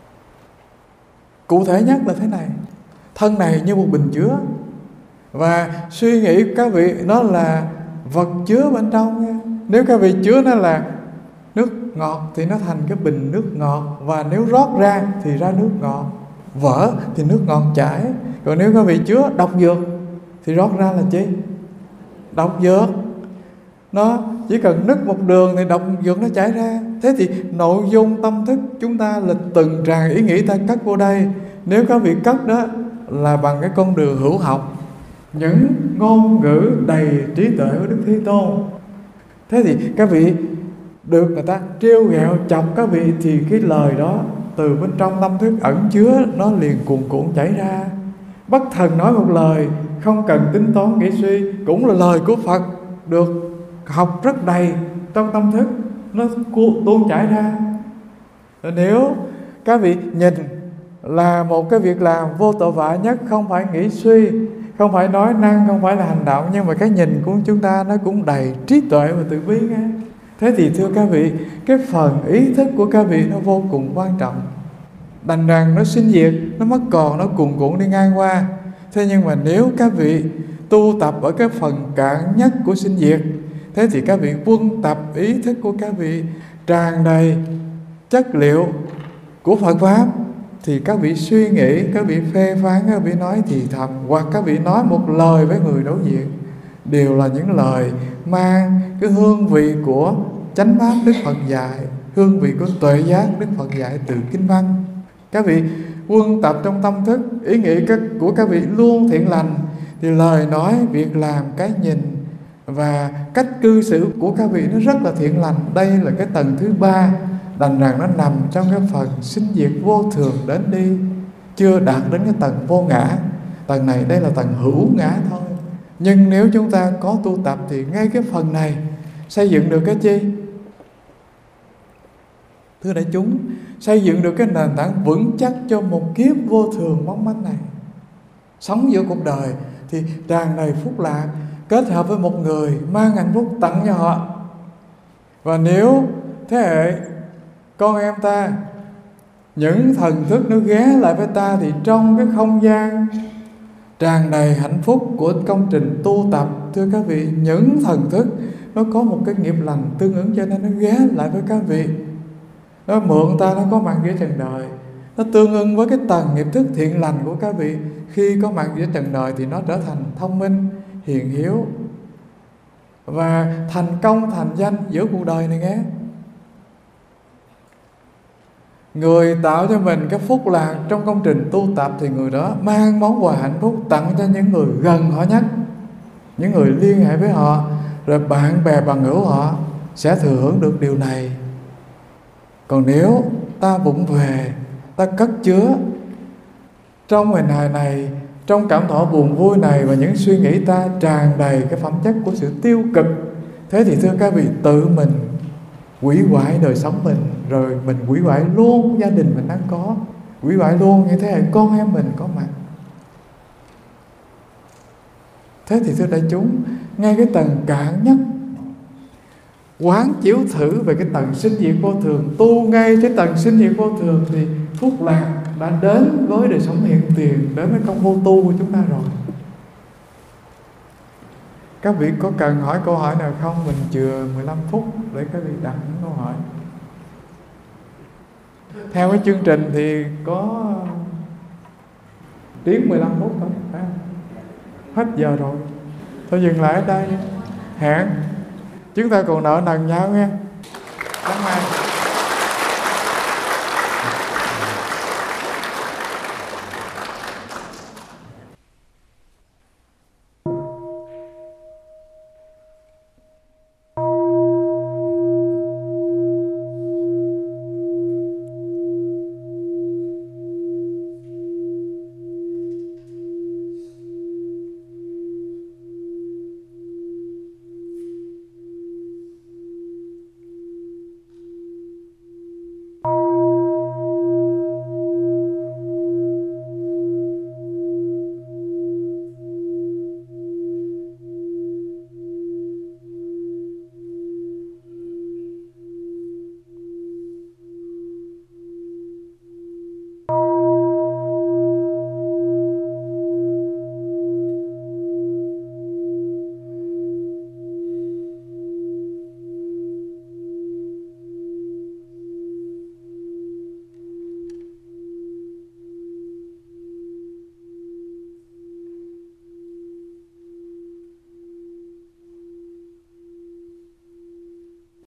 Cụ thể nhất là thế này: thân này như một bình chứa, và suy nghĩ của các vị nó là vật chứa bên trong nha. Nếu các vị chứa nó là nước ngọt thì nó thành cái bình nước ngọt, và nếu rót ra thì ra nước ngọt. Vỡ thì nước ngọt chảy. Còn nếu các vị chứa độc dược thì rót ra là chi? Độc dược. Nó chỉ cần nứt một đường thì độc dược nó chảy ra. Thế thì nội dung tâm thức chúng ta là từng tràng ý nghĩ ta cất vô đây. Nếu các vị cất đó là bằng cái con đường hữu học, những ngôn ngữ đầy trí tuệ của Đức Thế Tôn. Thế thì các vị được người ta trêu ghẹo chọc các vị, thì cái lời đó từ bên trong tâm thức ẩn chứa nó liền cuồn cuộn chảy ra. Bất thần nói một lời không cần tính toán nghĩ suy, cũng là lời của Phật được học rất đầy trong tâm thức, nó tuôn chảy ra. Nếu các vị nhìn là một cái việc làm vô tội vạ nhất, không phải nghĩ suy, không phải nói năng, không phải là hành động, nhưng mà cái nhìn của chúng ta nó cũng đầy trí tuệ và từ bi nghe. Thế thì thưa các vị, cái phần ý thức của các vị nó vô cùng quan trọng. Đành rằng nó sinh diệt, nó mất còn, nó cuồn cuộn đi ngang qua. Thế nhưng mà nếu các vị tu tập ở cái phần cạn nhất của sinh diệt, thế thì các vị quân tập ý thức của các vị tràn đầy chất liệu của Phật Pháp, thì các vị suy nghĩ, các vị phê phán, các vị nói thì thầm, hoặc các vị nói một lời với người đối diện, đều là những lời mang cái hương vị của chánh pháp Đức Phật dạy, hương vị của tuệ giác Đức Phật dạy từ kinh văn. Các vị quân tập trong tâm thức, ý nghĩ của các vị luôn thiện lành, thì lời nói, việc làm, cái nhìn và cách cư xử của các vị nó rất là thiện lành. Đây là cái tầng thứ ba, đành rằng nó nằm trong cái phần sinh diệt vô thường đến đi, chưa đạt đến cái tầng vô ngã. Tầng này đây là tầng hữu ngã thôi. Nhưng nếu chúng ta có tu tập thì ngay cái phần này xây dựng được cái chi? Thưa đại chúng, xây dựng được cái nền tảng vững chắc cho một kiếp vô thường mong manh này. Sống giữa cuộc đời thì tràn đầy phúc lạc, kết hợp với một người mang hạnh phúc tặng cho họ. Và nếu thế hệ con em ta, những thần thức nó ghé lại với ta, thì trong cái không gian tràn đầy hạnh phúc của công trình tu tập, thưa các vị, những thần thức nó có một cái nghiệp lành tương ứng, cho nên nó ghé lại với các vị. Nó mượn ta, nó có mặt giữa trần đời, nó tương ưng với cái tầng nghiệp thức thiện lành của các vị. Khi có mặt giữa trần đời thì nó trở thành thông minh, hiền hiếu và thành công, thành danh giữa cuộc đời này nghe. Người tạo cho mình cái phúc lạc trong công trình tu tập thì người đó mang món quà hạnh phúc tặng cho những người gần họ nhất, những người liên hệ với họ, rồi bạn bè bằng hữu họ sẽ thừa hưởng được điều này. Còn nếu ta vụng về, ta cất chứa trong hình hài này, trong cảm thọ buồn vui này, và những suy nghĩ ta tràn đầy cái phẩm chất của sự tiêu cực, thế thì thưa các vị, tự mình hủy hoại đời sống mình, rồi mình hủy hoại luôn gia đình mình đang có, hủy hoại luôn như thế hệ con em mình có mặt. Thế thì thưa đại chúng, ngay cái tầng cạn nhất, quán chiếu thử về cái tầng sinh diệt vô thường, tu ngay cái tầng sinh diệt vô thường, thì phúc lạc đã đến với đời sống hiện tiền, đến với công vô tu của chúng ta rồi. Các vị có cần hỏi câu hỏi nào không? Mình chừa mười lăm phút để các vị đặt những câu hỏi. Theo cái chương trình thì có tiếng mười lăm phút thôi, à, hết giờ rồi. Thôi dừng lại ở đây. Hẹn chúng ta còn nợ nần nhau nghe.